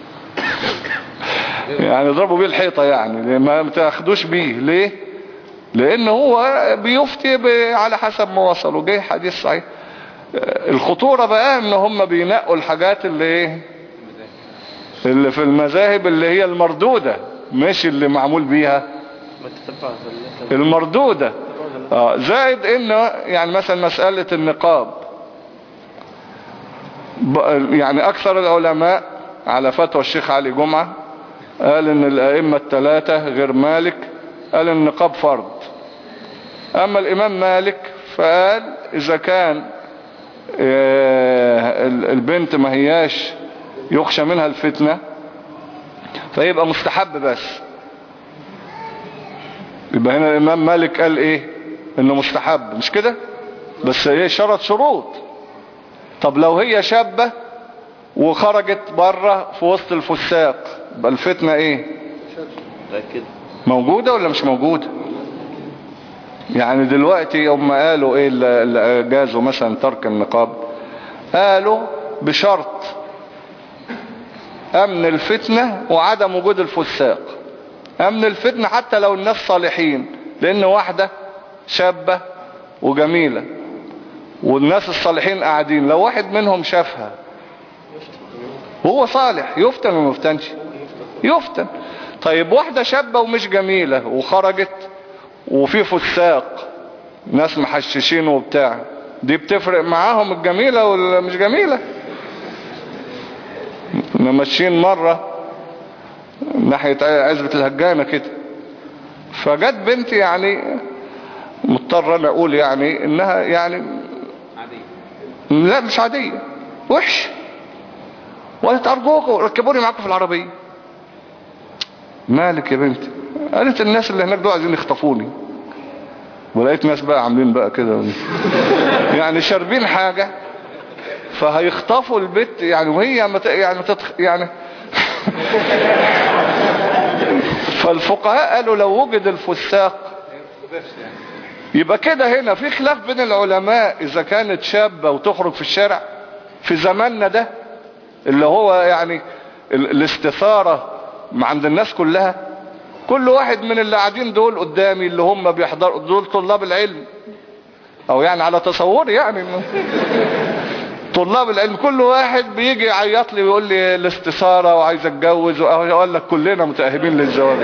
يعني اضربوا بيه الحيطة يعني، ما تاخدوش بيه. ليه؟ لأن هو بيفتي على حسب ما وصلوا. جاي حديث صحيح. الخطورة بقى ان هم بينقوا الحاجات اللي ايه اللي في المذاهب اللي هي المردودة، مش اللي معمول بيها المردودة. آه زائد انه يعني مثلا مسألة النقاب، يعني اكثر العلماء على فتوى الشيخ علي جمعة قال ان الائمة الثلاثة غير مالك قال النقاب فرض. اما الامام مالك فقال اذا كان البنت ما هياش يخشى منها الفتنة فيبقى مستحب بس. يبقى هنا الامام مالك قال ايه انه مستحب، مش كده؟ بس هي شرط شروط. طب لو هي شابة وخرجت بره في وسط الفساق يبقى الفتنة ايه موجودة ولا مش موجودة؟ يعني دلوقتي يوم ما قالوا ايه اللي جازوا مثلا ترك النقاب، قالوا بشرط امن الفتنة وعدم وجود الفساق. امن الفتنة حتى لو الناس صالحين، لان واحدة شابة وجميلة والناس الصالحين قاعدين، لو واحد منهم شافها وهو صالح يفتن ولا ما يفتنش؟ يفتن. طيب واحدة شابة ومش جميلة وخرجت وفي فساق ناس محششين وبتاع، دي بتفرق معاهم الجميلة ولا مش جميلة؟ ماشيين مرة ناحية عزبة الهجانة كده، فجت بنتي يعني مضطر انا اقول يعني انها يعني عادية، لا مش عادية، وحش، وقالت ارجوكوا ركبوني معاكم في العربية. مالك يا بنتي؟ قالت الناس اللي هناك دول عايزين يخطفوني. ولقيت ناس بقى عاملين بقى كده يعني شاربين حاجة فهيخطفوا البت يعني، وهي مت... يعني تتخ... يعني فالفقهاء قالوا لو وجد الفساق يبقى كده. هنا في خلاف بين العلماء اذا كانت شابة وتخرج في الشارع في زماننا ده اللي هو يعني ال... الاستثارة عند الناس كلها. كل واحد من اللي قاعدين دول قدامي اللي هم بيحضروا دول طلاب العلم، او يعني على تصوري يعني طلاب العلم، كل واحد بيجي يعيط لي ويقول لي الاستثارة وعايز اتجوز، واقول لك كلنا متأهبين للزواج.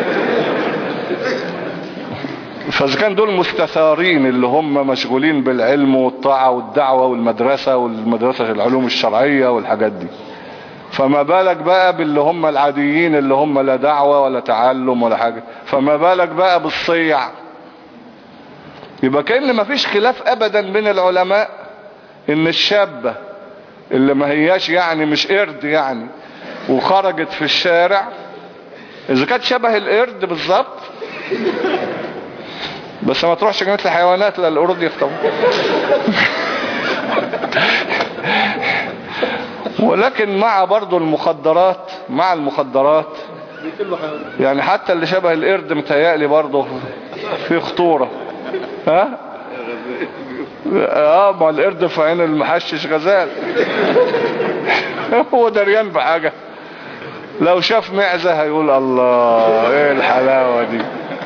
فاذا كان دول مستثارين اللي هم مشغولين بالعلم والطاعة والدعوة والمدرسة والمدرسة العلوم الشرعية والحاجات دي، فما بالك بقى باللي هم العاديين اللي هم لا دعوة ولا تعلم ولا حاجة، فما بالك بقى بالصيع. يبقى كأن ما فيش خلاف ابدا بين العلماء ان الشابة اللي ما هياش يعني مش قرد يعني وخرجت في الشارع اذا كانت شبه القرد بالظبط، بس ما تروحش جنينة الحيوانات لا القرود يخطبوا. ولكن مع برضو المخدرات، مع المخدرات يعني حتى اللي شبه القرد متهيألي برضو في خطورة. ها اه ما القرد في عين المحشش غزال. هو دريان بحاجة، لو شاف معزة هيقول الله ايه الحلاوة دي.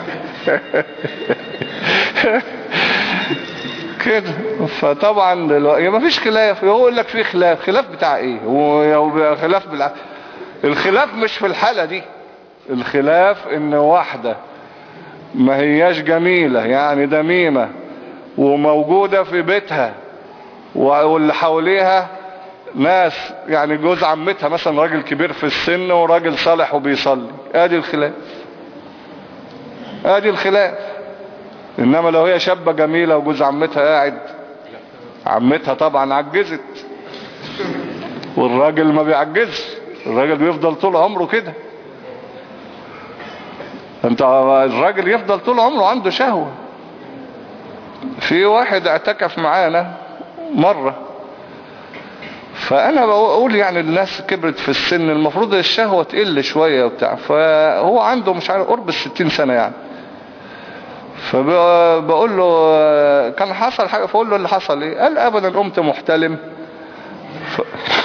كده. فطبعا دلوقتي ما فيش خلاف، يقول لك في خلاف، خلاف بتاع ايه؟ هو خلاف بالع... الخلاف مش في الحالة دي، الخلاف ان واحدة ما هياش جميلة يعني دميمة وموجودة في بيتها واللي حواليها ناس يعني جوز عمتها مثلا راجل كبير في السن وراجل صالح وبيصلي، ادي الخلاف، ادي الخلاف. انما لو هي شابة جميلة وجوز عمتها قاعد، عمتها طبعا عجزت والراجل ما بيعجزش، الراجل بيفضل طول عمره كده. انت الراجل يفضل طول عمره عنده شهوة. في واحد اعتكف معانا مرة، فانا بقول يعني الناس كبرت في السن المفروض الشهوة تقل شوية وبتاع، فهو عنده مش عارف قرب الستين سنة يعني. فبقول له كان حصل حاجة، فقول له اللي حصل ايه؟ قال ابدا قمت محتلم. ف...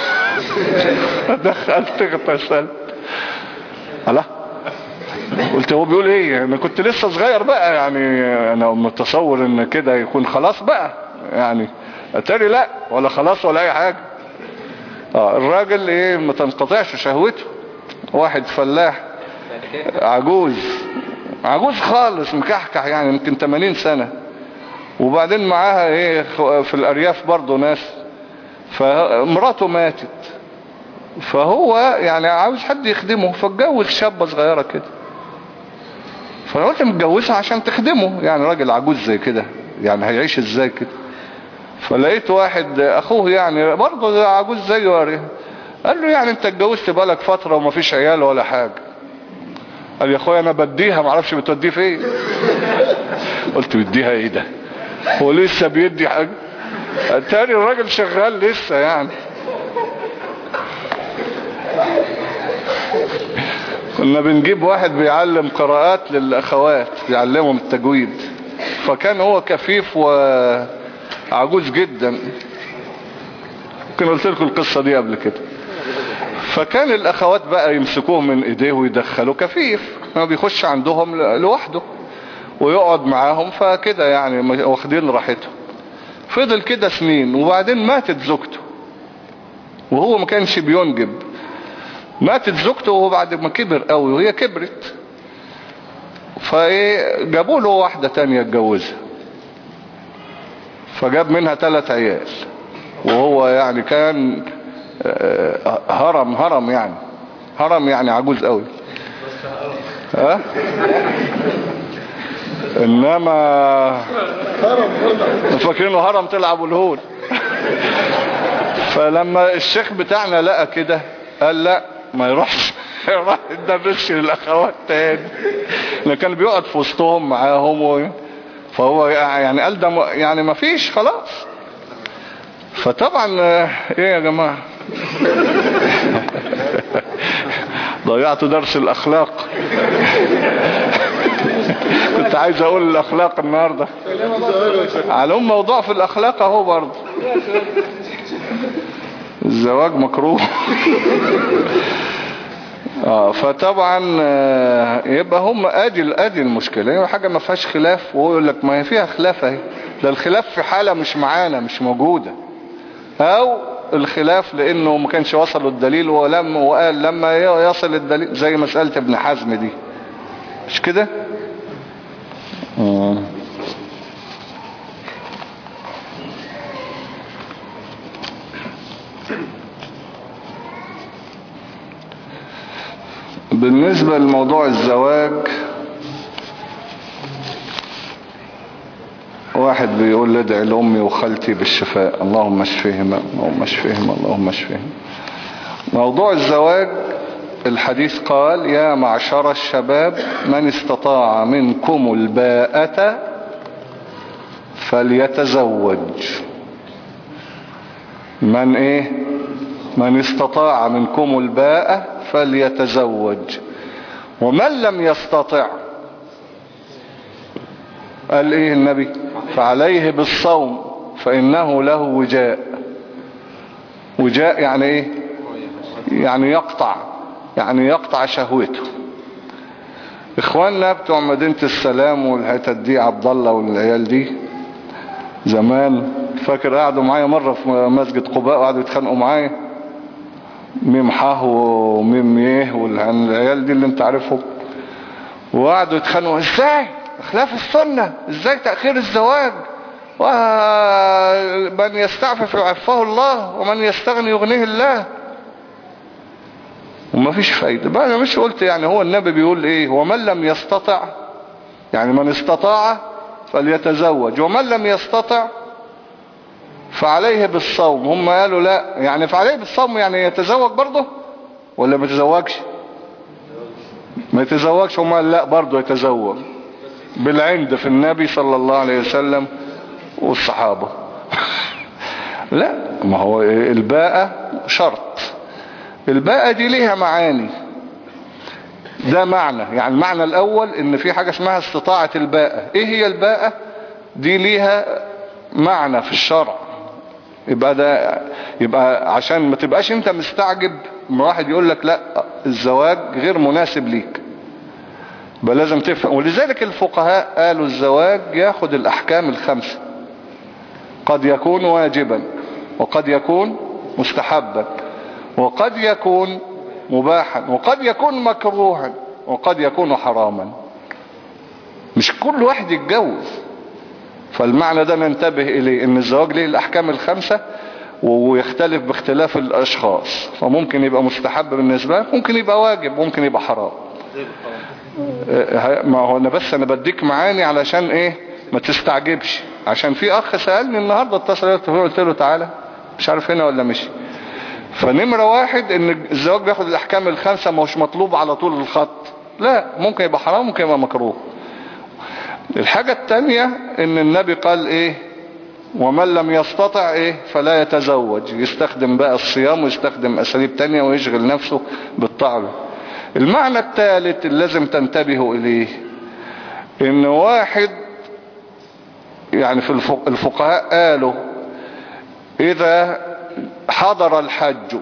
دخلت اغتسلت. الله، قلت هو بيقول ايه؟ انا كنت لسه صغير بقى يعني، انا متصور ان كده يكون خلاص بقى يعني، اتاري لا ولا خلاص ولا اي حاجة. اه الراجل ايه ما تنقطعش شهوته، واحد فلاح عجوز، عجوز خالص مكحكح يعني يمكن ثمانين سنة، وبعدين معاها ايه في الارياف برضو ناس، فمراته ماتت، فهو يعني عاوز حد يخدمه، فاتجوز شابة صغيرة كده. فانا قلت متجوزها عشان تخدمه يعني، راجل عجوز زي كده يعني هيعيش ازاي كده؟ فلقيت واحد اخوه يعني برضه عجوز زيه، قال له يعني انت اتجوزت بقالك فترة ومفيش عيال ولا حاجة. قال يا اخويا انا بديها معرفش بتوديه فين. قلت بديها ايه ده؟ هو لسه بيدي حاجة؟ تاني الراجل شغال لسه يعني. كنا بنجيب واحد بيعلم قراءات للاخوات، بيعلمهم التجويد، فكان هو كفيف وعجوز جدا، كنا قلت لكم القصة دي قبل كده. فكان الاخوات بقى يمسكوه من ايديه ويدخلوا كفيف، ما بيخش عندهم لوحده ويقعد معاهم، فكده يعني واخدين راحتهم. فضل كده سنين، وبعدين ماتت زوجته وهو ما كانش بينجب. ماتت زوجته وهو بعد ما كبر قوي وهي كبرت، فايه جابوا له واحدة تانية اتجوزها، فجاب منها ثلاث عيال، وهو يعني كان هرم هرم يعني هرم يعني عجوز قوي. ها انما فاكرينه هرم طلع ابو الهول. فلما الشيخ بتاعنا لقى كده قال لا ما يروحش راح يدرسش للاخوات تاني، لان كان بيقعد في وسطهم معاهم و... فهو يعني قال ده يعني ما فيش خلاص. فطبعا ايه يا جماعة ضيعتوا درس الاخلاق. كنت عايز اقول الاخلاق النهاردة على ام موضوع في الاخلاق اهو برضه، الزواج مكروه. اه فطبعا آه يبقى هم ادي ادي المشكله، هي حاجه ما فيهاش خلاف، وهو يقول لك ما هي فيها خلاف اهي، ده الخلاف في حاله مش معانا مش موجوده، او الخلاف لانه ما كانش وصل الدليل ولم وقال لما يصل الدليل، زي مساله ابن حزم دي مش كده. آه. بالنسبة لموضوع الزواج، واحد بيقول ادعي لأمي وخالتي بالشفاء، اللهم اشفيهما اللهم اشفيهما اللهم اشفيهما. موضوع الزواج الحديث قال يا معشر الشباب من استطاع منكم الباءة فليتزوج. من ايه من استطاع منكم الباءة فليتزوج. ومن لم يستطع قال ايه النبي؟ فعليه بالصوم فإنه له وجاء. وجاء يعني ايه؟ يعني يقطع يعني يقطع شهوته. اخواننا بتوع مدينة السلام والحتت دي، عبد الله والعيال دي زمان، فاكر قعدوا معايا مرة في مسجد قباء وقعدوا يتخانقوا معايا، ميم حاه وميم يه والعيال دي اللي انت عارفهم، وقعدوا يتخانقوا ازاي خلاف السنة، ازاي تأخير الزواج، ومن يستعفف يعفه الله ومن يستغني يغنيه الله. وما فيش فايدة بقى. انا مش قلت يعني هو النبي بيقول ايه؟ ومن لم يستطع، يعني من استطاع فليتزوج، ومن لم يستطع فعليه بالصوم. هم قالوا لا، يعني فعليه بالصوم يعني يتزوج برضه ولا ما يتزوجش؟ ما يتزوجش. هم قالوا لا برضه يتزوج بالعند في النبي صلى الله عليه وسلم والصحابة. لا، ما هو الباءة شرط. الباءة دي ليها معاني. ده معنى، يعني المعنى الاول ان في حاجة اسمها استطاعة الباءة. ايه هي الباءة دي؟ ليها معنى في الشرع. يبقى ده يبقى عشان ما تبقاش انت مستعجب ما واحد يقول لك لا الزواج غير مناسب ليك، يبقى لازم تفهم. ولذلك الفقهاء قالوا الزواج ياخد الاحكام الخمسة، قد يكون واجبا وقد يكون مستحبا وقد يكون مباحا وقد يكون مكروها وقد يكون حراما. مش كل واحد يتجوز. فالمعنى ده ننتبه اليه، ان الزواج ليه الاحكام الخمسة ويختلف باختلاف الاشخاص. فممكن يبقى مستحب بالنسبة، ممكن يبقى واجب، ممكن يبقى حرام. ما هو انا بس انا بديك معاني علشان ايه ما تستعجبش. عشان في اخ سألني النهاردة اتصل قلت له تعالى مش عارف هنا ولا مش. فنمرة واحد ان الزواج بياخد الاحكام الخمسة، ما هوش مطلوب على طول الخط، لا، ممكن يبقى حرام ممكن يبقى مكروه. الحاجة التانية ان النبي قال ايه؟ ومن لم يستطع ايه فلا يتزوج. يستخدم بقى الصيام ويستخدم اساليب تانية ويشغل نفسه بالطاعة. المعنى الثالث اللي لازم تنتبهوا اليه، ان واحد يعني في الفقهاء قالوا اذا حضر الحج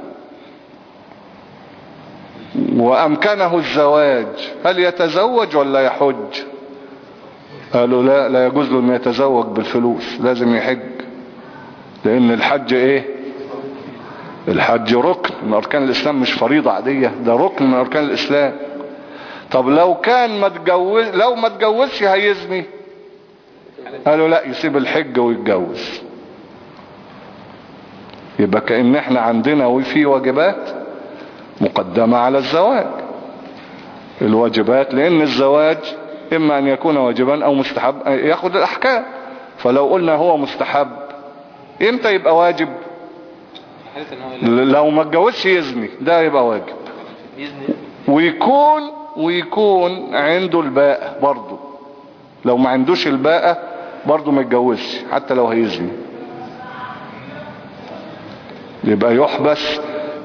وامكنه الزواج هل يتزوج ولا يحج؟ قالوا لا، لا يجوز له ان يتزوج بالفلوس، لازم يحج. لان الحج ايه؟ الحج ركن من اركان الاسلام، مش فريضة عادية، ده ركن من اركان الاسلام. طب لو كان ما تجوز، لو ما تجوزش هيزني، قالوا لا، يسيب الحج ويتجوز. يبقى كأن احنا عندنا وفي واجبات مقدمة على الزواج. الواجبات، لان الزواج اما ان يكون واجبا او مستحب، ياخد الاحكام. فلو قلنا هو مستحب امتى يبقى واجب؟ لو ما اتجوزش يزني، ده يبقى واجب. ويكون ويكون عنده الباءة برضه. لو ما عندوش الباءة برضه ما يتجوزش حتى لو هيزني. يبقى يحبس،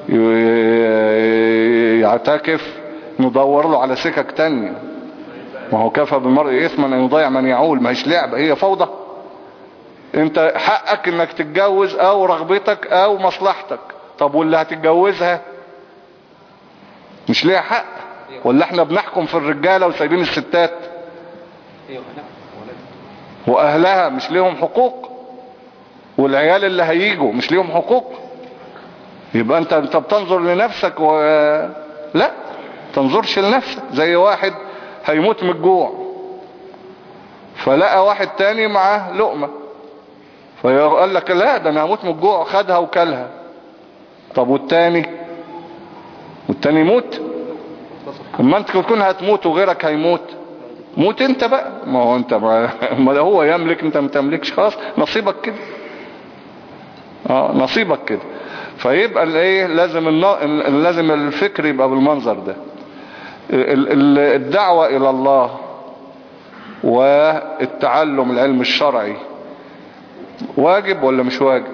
يعتكف، ندور له على سكك تانية. ما هو كفى بالمرء اثما ان يضيع من يعول. ما هيش لعبة، هي فوضى. انت حقك انك تتجوز او رغبتك او مصلحتك. طب واللي هتتجوزها مش ليها حق؟ ولا احنا بنحكم في الرجالة وسايبين الستات؟ واهلها مش ليهم حقوق؟ والعيال اللي هيجوا مش ليهم حقوق؟ يبقى انت انت بتنظر لنفسك و... لا، تنظرش لنفسك. زي واحد هيموت من الجوع فلقى واحد تاني معاه لقمة، فيقول لك لا ده انا هموت من الجوع، خدها وكلها. طب والتاني؟ والتاني يموت. اما انت تكون هتموت وغيرك هيموت، موت انت بقى. ما هو انت ما, ما هو يملك انت ما تملكش، خلاص نصيبك كده. اه نصيبك كده. فيبقى الايه لازم الن... لازم الفكر يبقى بالمنظر ده. الدعوة الى الله والتعلم العلم الشرعي واجب ولا مش واجب؟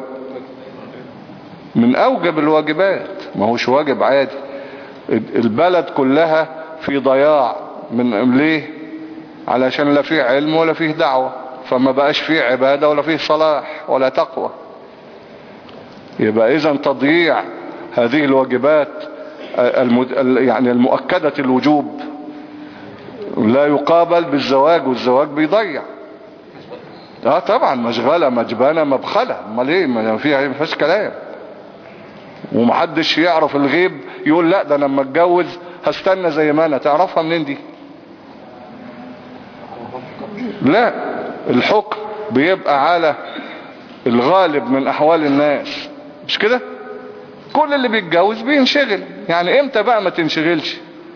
من اوجب الواجبات، ما هوش واجب عادي. البلد كلها في ضياع، من ليه؟ علشان لا فيه علم ولا فيه دعوة، فما بقاش فيه عبادة ولا فيه صلاح ولا تقوى. يبقى اذا تضييع هذه الواجبات المد... يعني المؤكدة الوجوب لا يقابل بالزواج، والزواج بيضيع. اه طبعا مشغلة مجبنة مبخلة، امال ايه؟ ما فيها ما فيهاش كلام. ومحدش يعرف الغيب يقول لا ده انا لما اتجوز هستنى زي ما انا. تعرفها منين دي؟ لا، الحكم بيبقى على الغالب من احوال الناس، مش كده؟ كل اللي بيتجوز بينشغل. يعني امتى بقى ما تنشغلش؟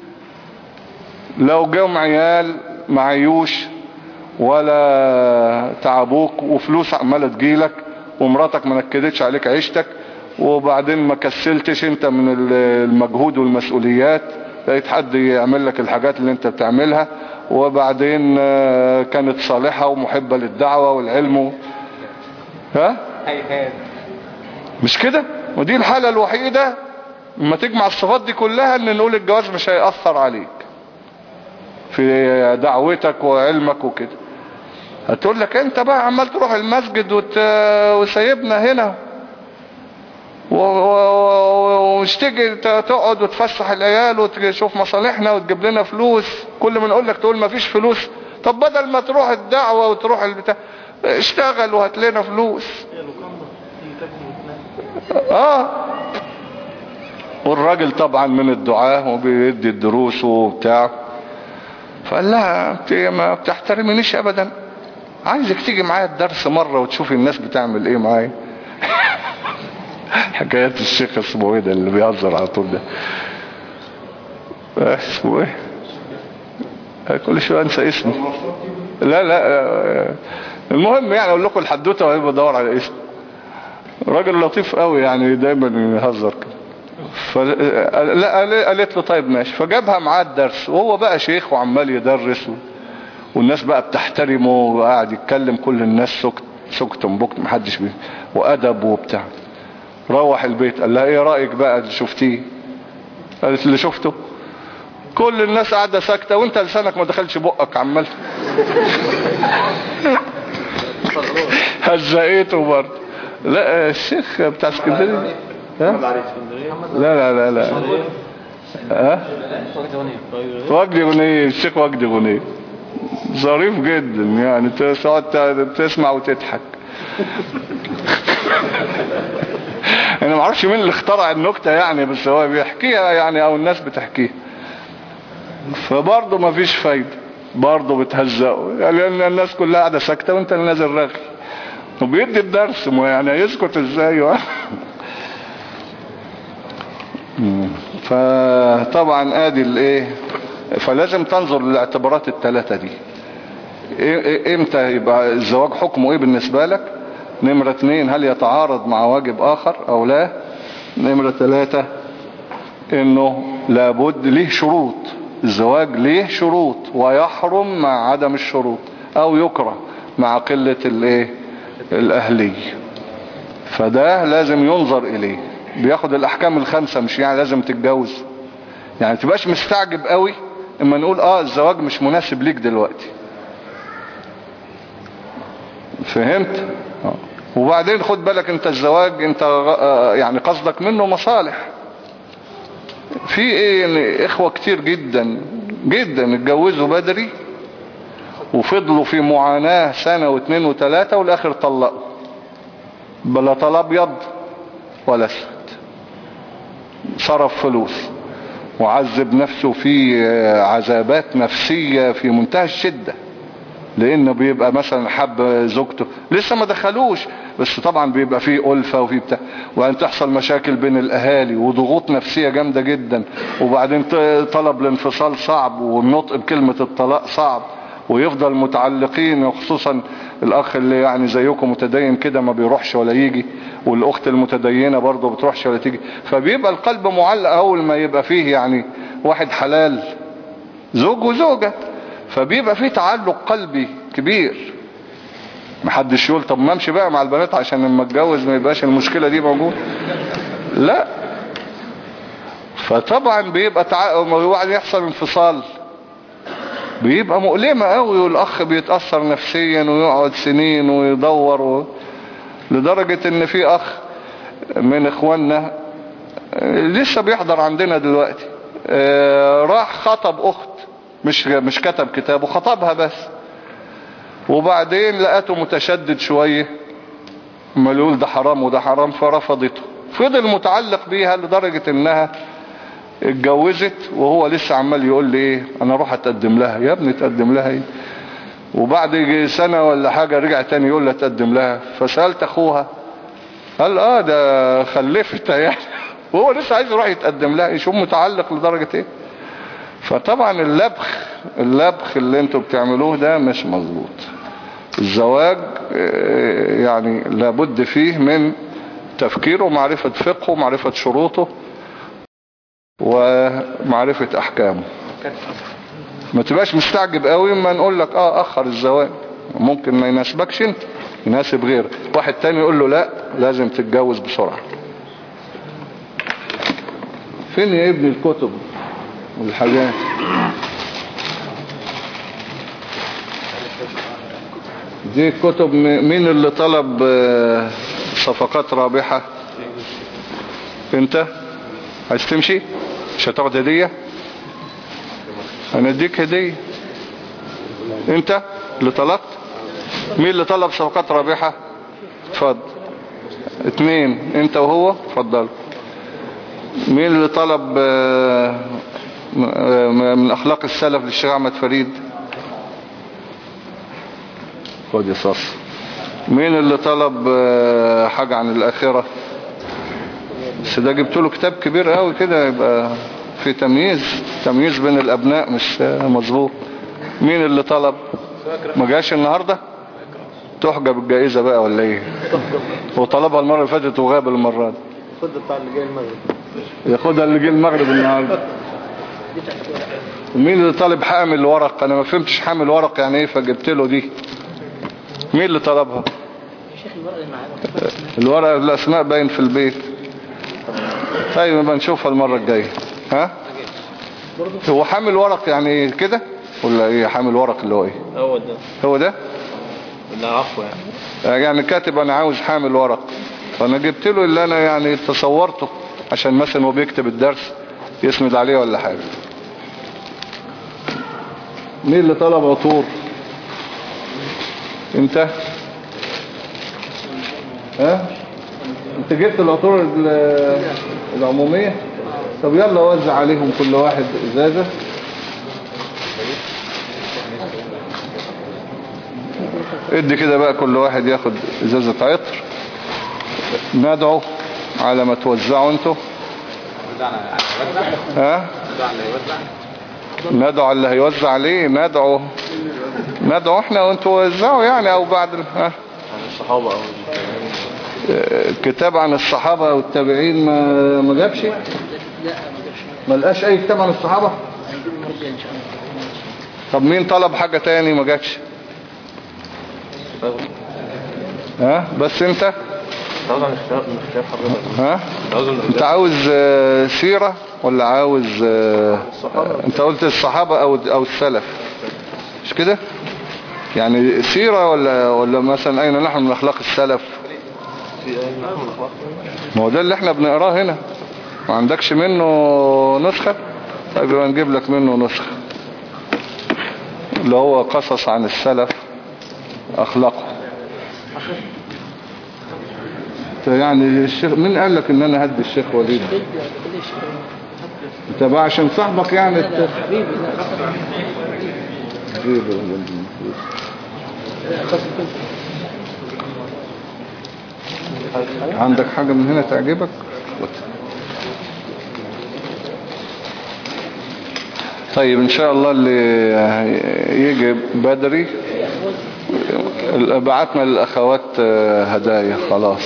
لو جاهم عيال معيوش ولا تعبوك وفلوس عمالة تجيلك ومراتك ما نكدتش عليك عيشتك، وبعدين ما كسلتش انت من المجهود والمسؤوليات، لقيت حد يعمل لك الحاجات اللي انت بتعملها، وبعدين كانت صالحة ومحبة للدعوة والعلم. ها؟ مش كده؟ ودي الحالة الوحيدة لما تجمع الصفات دي كلها ان نقول الجواز مش هيأثر عليك في دعوتك وعلمك وكده. هتقول لك انت بقى عمال تروح المسجد وت... وسايبنا هنا واشتجي تقعد وتفسح العيال وتشوف مصالحنا وتجيب لنا فلوس. كل ما نقول لك تقول ما فيش فلوس. طب بدل ما تروح الدعوة وتروح البتاع اشتغل وهات لنا فلوس. اه والراجل طبعا من الدعاة وبيدي الدروس وبتاع، فقال لها انت ما بتحترمنيش ابدا، عايزك تيجي معايا الدرس مرة وتشوفي الناس بتعمل ايه معايا. حكايات الشيخ اسمه ايه ده اللي بيهزر على طول ده؟ اسمه ايه؟ كل شويه انسى اسمه. لا لا المهم يعني اقول لكم الحدوته وهي بدور على اسمه. راجل لطيف قوي يعني دايما يهزر كده. فلا قالت له طيب ماشي، فجابها معاه الدرس وهو بقى شيخ وعمال يدرس والناس بقى بتحترمه وقاعد يتكلم، كل الناس سكت سكت بكت محدش بيه وادب وبتاع. روح البيت قال لها ايه رأيك بقى اللي شفتيه؟ قالت اللي شفته كل الناس قاعدة ساكتة وانت لسانك ما دخلش بقك عمال هزقيته برضه. لا الشيخ بتاع اسكندريه. ها؟ لا لا لا لا ها؟ وجدي غنيه، الشيخ وجدي غنيه ظريف جدا يعني، تقعد تسمع وتضحك. انا ما اعرفش مين اللي اخترع النكته يعني، بس هو بيحكيها يعني او الناس بتحكيها. فبرضه ما فيش فايده، برضه بتهزقوا يعني، لان الناس كلها قاعده ساكته وانت اللي نازل رغي وبيدي الدرس، يعني يسكت ازاي؟ فطبعا ادي الايه، فلازم تنظر للاعتبارات الثلاثه دي. امتى يبقى الزواج حكمه ايه بالنسبه لك؟ نمرة اتنين هل يتعارض مع واجب اخر او لا؟ نمرة ثلاثة انه لابد ليه شروط، الزواج ليه شروط ويحرم مع عدم الشروط او يكره مع قلة الايه الاهلية، فده لازم ينظر اليه. بياخد الاحكام الخمسة، مش يعني لازم تتجوز يعني تبقاش مستعجب قوي اما نقول اه الزواج مش مناسب ليك دلوقتي. فهمت؟ آه. وبعدين خد بالك انت الزواج انت يعني قصدك منه مصالح. في ايه يعني اخوة كتير جدا جدا اتجوزوا بدري وفضلوا في معاناة سنة واثنين وثلاثة والاخر طلقوا، بلا طلب ابيض ولا اسود، صرف فلوس وعذب نفسه في عذابات نفسية في منتهى الشدة، لانه بيبقى مثلا حب زوجته لسه ما دخلوش، بس طبعا بيبقى فيه ألفة وفيه بتاع، وبعدين تحصل مشاكل بين الاهالي وضغوط نفسية جامدة جدا، وبعدين طلب الانفصال صعب والنطق بكلمة الطلاق صعب، ويفضل متعلقين، وخصوصا الاخ اللي يعني زيكم متدين كده ما بيروحش ولا يجي، والاخت المتدينة برضه بتروحش ولا تيجي، فبيبقى القلب معلق اول ما يبقى فيه يعني واحد حلال زوج وزوجة، فبيبقى فيه تعلق قلبي كبير. محدش يقول طب ما امشي بقى مع البنات عشان لما اتجوز ما يبقاش المشكلة دي موجودة، لا. فطبعا بيبقى تع... وبعد يحصل انفصال بيبقى مؤلمة قوي، والاخ بيتأثر نفسيا ويقعد سنين ويدور و... لدرجة ان في اخ من اخواننا لسه بيحضر عندنا دلوقتي، آه راح خطب اخت، مش مش كتب كتاب وخطبها بس، وبعدين لقاته متشدد شوية، ما يقول ده حرام وده حرام، فرفضته. فضل متعلق بيها لدرجة انها اتجوزت وهو لسه عمال يقول لي ايه انا اروح اتقدم لها. يا ابني تقدم لها ايه؟ وبعد سنة ولا حاجة رجع تاني يقول لها تقدم لها. فسألت اخوها قال اه ده خلفت يعني وهو لسه عايز يروح يتقدم لها. يشوف متعلق لدرجة ايه. فطبعا اللبخ اللبخ اللي انتوا بتعملوه ده مش مظبوط. الزواج يعني لابد فيه من تفكير ومعرفة فقهه ومعرفة شروطه ومعرفة احكامه. ما تبقاش مستعجب قوي ما نقول لك اه اخر الزواج، ممكن ما يناسبكش انت يناسب غيرك. واحد تاني يقول له لا لازم تتجوز بسرعة. فين يا ابني الكتب والحاجات؟ دي الكتب. مين اللي طلب صفقات رابحة؟ انت عايز تمشي؟ مش هتاخد هدية؟ انا اديك هدية. انت اللي طلبت؟ مين اللي طلب صفقات رابحة؟ اتفضل. اتنين انت وهو، اتفضل. مين اللي طلب من اخلاق السلف للشيخ احمد فريد؟ خد يا صاص. مين اللي طلب حاجة عن الاخرة؟ بس ده جبت له كتاب كبير قوي كده يبقى في تمييز تمييز بين الابناء مش مظبوط. مين اللي طلب؟ ما جاش النهاردة؟ تحجب الجائزة بقى ولا ايه؟ وطلبها المرة اللي فاتت وغاب المرة دي. خد بتاع اللي جاي المغرب. ياخدها اللي جه المغرب النهاردة. مين اللي طالب حامل ورق؟ انا ما فهمتش حامل ورق يعني ايه فجبت له دي. مين اللي طلبها؟ الورق الاسماء باين في البيت. طيب نبقى نشوفها المرة الجاية. ها هو حامل ورق يعني كده ولا ايه؟ حامل ورق اللي هو ايه؟ هو ده هو ده لا عفو يعني يعني كاتب انا عاوز حامل ورق، فانا جبت له اللي انا يعني تصورته عشان مثلا هو بيكتب الدرس يسند عليه ولا حاجة. مين اللي طلب عطور؟ انت؟ ها انت جبت العطور العمومية؟ طب يلا وزع عليهم كل واحد ازازة. ادي كده بقى كل واحد ياخد ازازة عطر. ندعو على ما توزعوا انتوا. ها ندعو على اللي هيوزع عليه. ندعو ندعو احنا وانتوا وزعوا يعني او بعد ها الصحابة او كتاب عن الصحابة والتابعين ما ما جابش. ما لقاش اي كتاب عن الصحابة. طب مين طلب حاجة تاني ما جاتش؟ ها بس انت ها انت عاوز سيرة ولا عاوز انت قلت الصحابة او او السلف مش كده يعني سيرة ولا ولا مثلا اين نحن من اخلاق السلف؟ ما هو ده اللي احنا بنقراه هنا. ما عندكش منه نسخة؟ طيب يبقى نجيب لك منه نسخة اللي هو قصص عن السلف اخلاقه. يعني الشيخ مين قال لك ان انا هدي الشيخ وليد؟ انت بقى عشان صاحبك يعني الت... عندك حاجة من هنا تعجبك؟ طيب ان شاء الله اللي يجي بدري بعتنا للاخوات هدايا خلاص.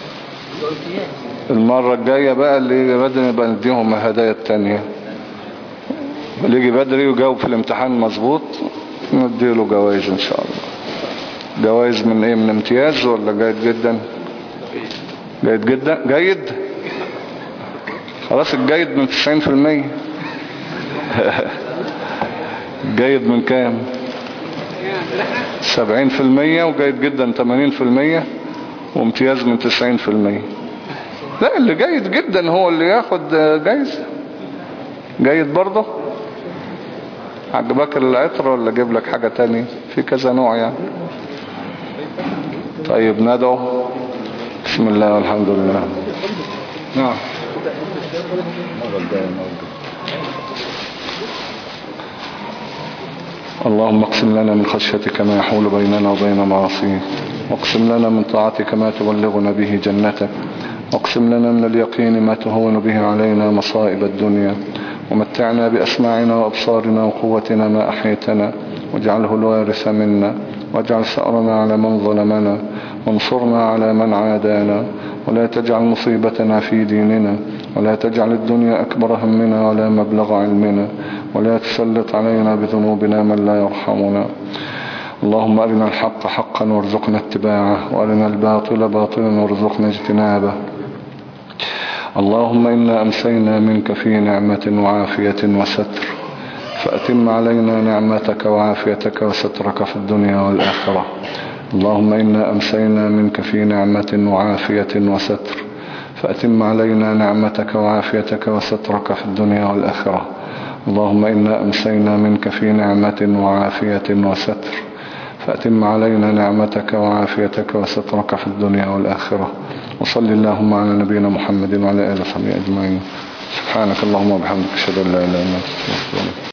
المرة الجاية بقى اللي يجي بدري نبقى نديهم الهدايا التانية. اللي يجي بدري وجاوب في الامتحان مظبوط نديله جوائز ان شاء الله. جوائز من ايه؟ من امتياز ولا جيد جدا؟ جيد جدا جيد. خلاص الجيد من تسعين في المية. جيد من كام؟ سبعين في المية. وجيد جدا تمانين في المية. وامتياز من تسعين في المية. لا اللي جيد جدا هو اللي ياخد جايزة. جيد برضه. عجبك العطر ولا اجيب لك حاجة تانية؟ في كذا نوع يعني. طيب ندعو. بسم الله والحمد لله. نعم. اللهم اقسم لنا من خشيتك ما يحول بيننا وبين معاصيك، واقسم لنا من طاعتك ما تبلغنا به جنتك، واقسم لنا من اليقين ما تهون به علينا مصائب الدنيا، ومتعنا بأسماعنا وأبصارنا وقوتنا ما أحيتنا، واجعله الوارث منا، واجعل ثأرنا على من ظلمنا، وانصرنا على من عادانا، ولا تجعل مصيبتنا في ديننا، ولا تجعل الدنيا أكبر همنا ولا مبلغ علمنا، ولا تسلط علينا بذنوبنا من لا يرحمنا. اللهم أرنا الحق حقا وارزقنا اتباعه، وأرنا الباطل باطلا وارزقنا اجتنابه. اللهم إنا أمسينا منك في نعمة وعافية وستر، فأتم علينا نعمتك وعافيتك وسترك في الدنيا والآخرة. اللهم إنا أمسينا منك في نعمة وعافية وستر، فأتم علينا نعمتك وعافيتك وسترك في الدنيا والآخرة. اللهم إنا أمسينا منك في نعمة وعافية وستر، فأتم علينا نعمتك وعافيتك وسترك في الدنيا والآخرة. وصل اللهم على نبينا محمد وعلى آله وصحبه أجمعين. سبحانك اللهم وبحمدك أشهد أن لا إله إلا أنت أستغفرك.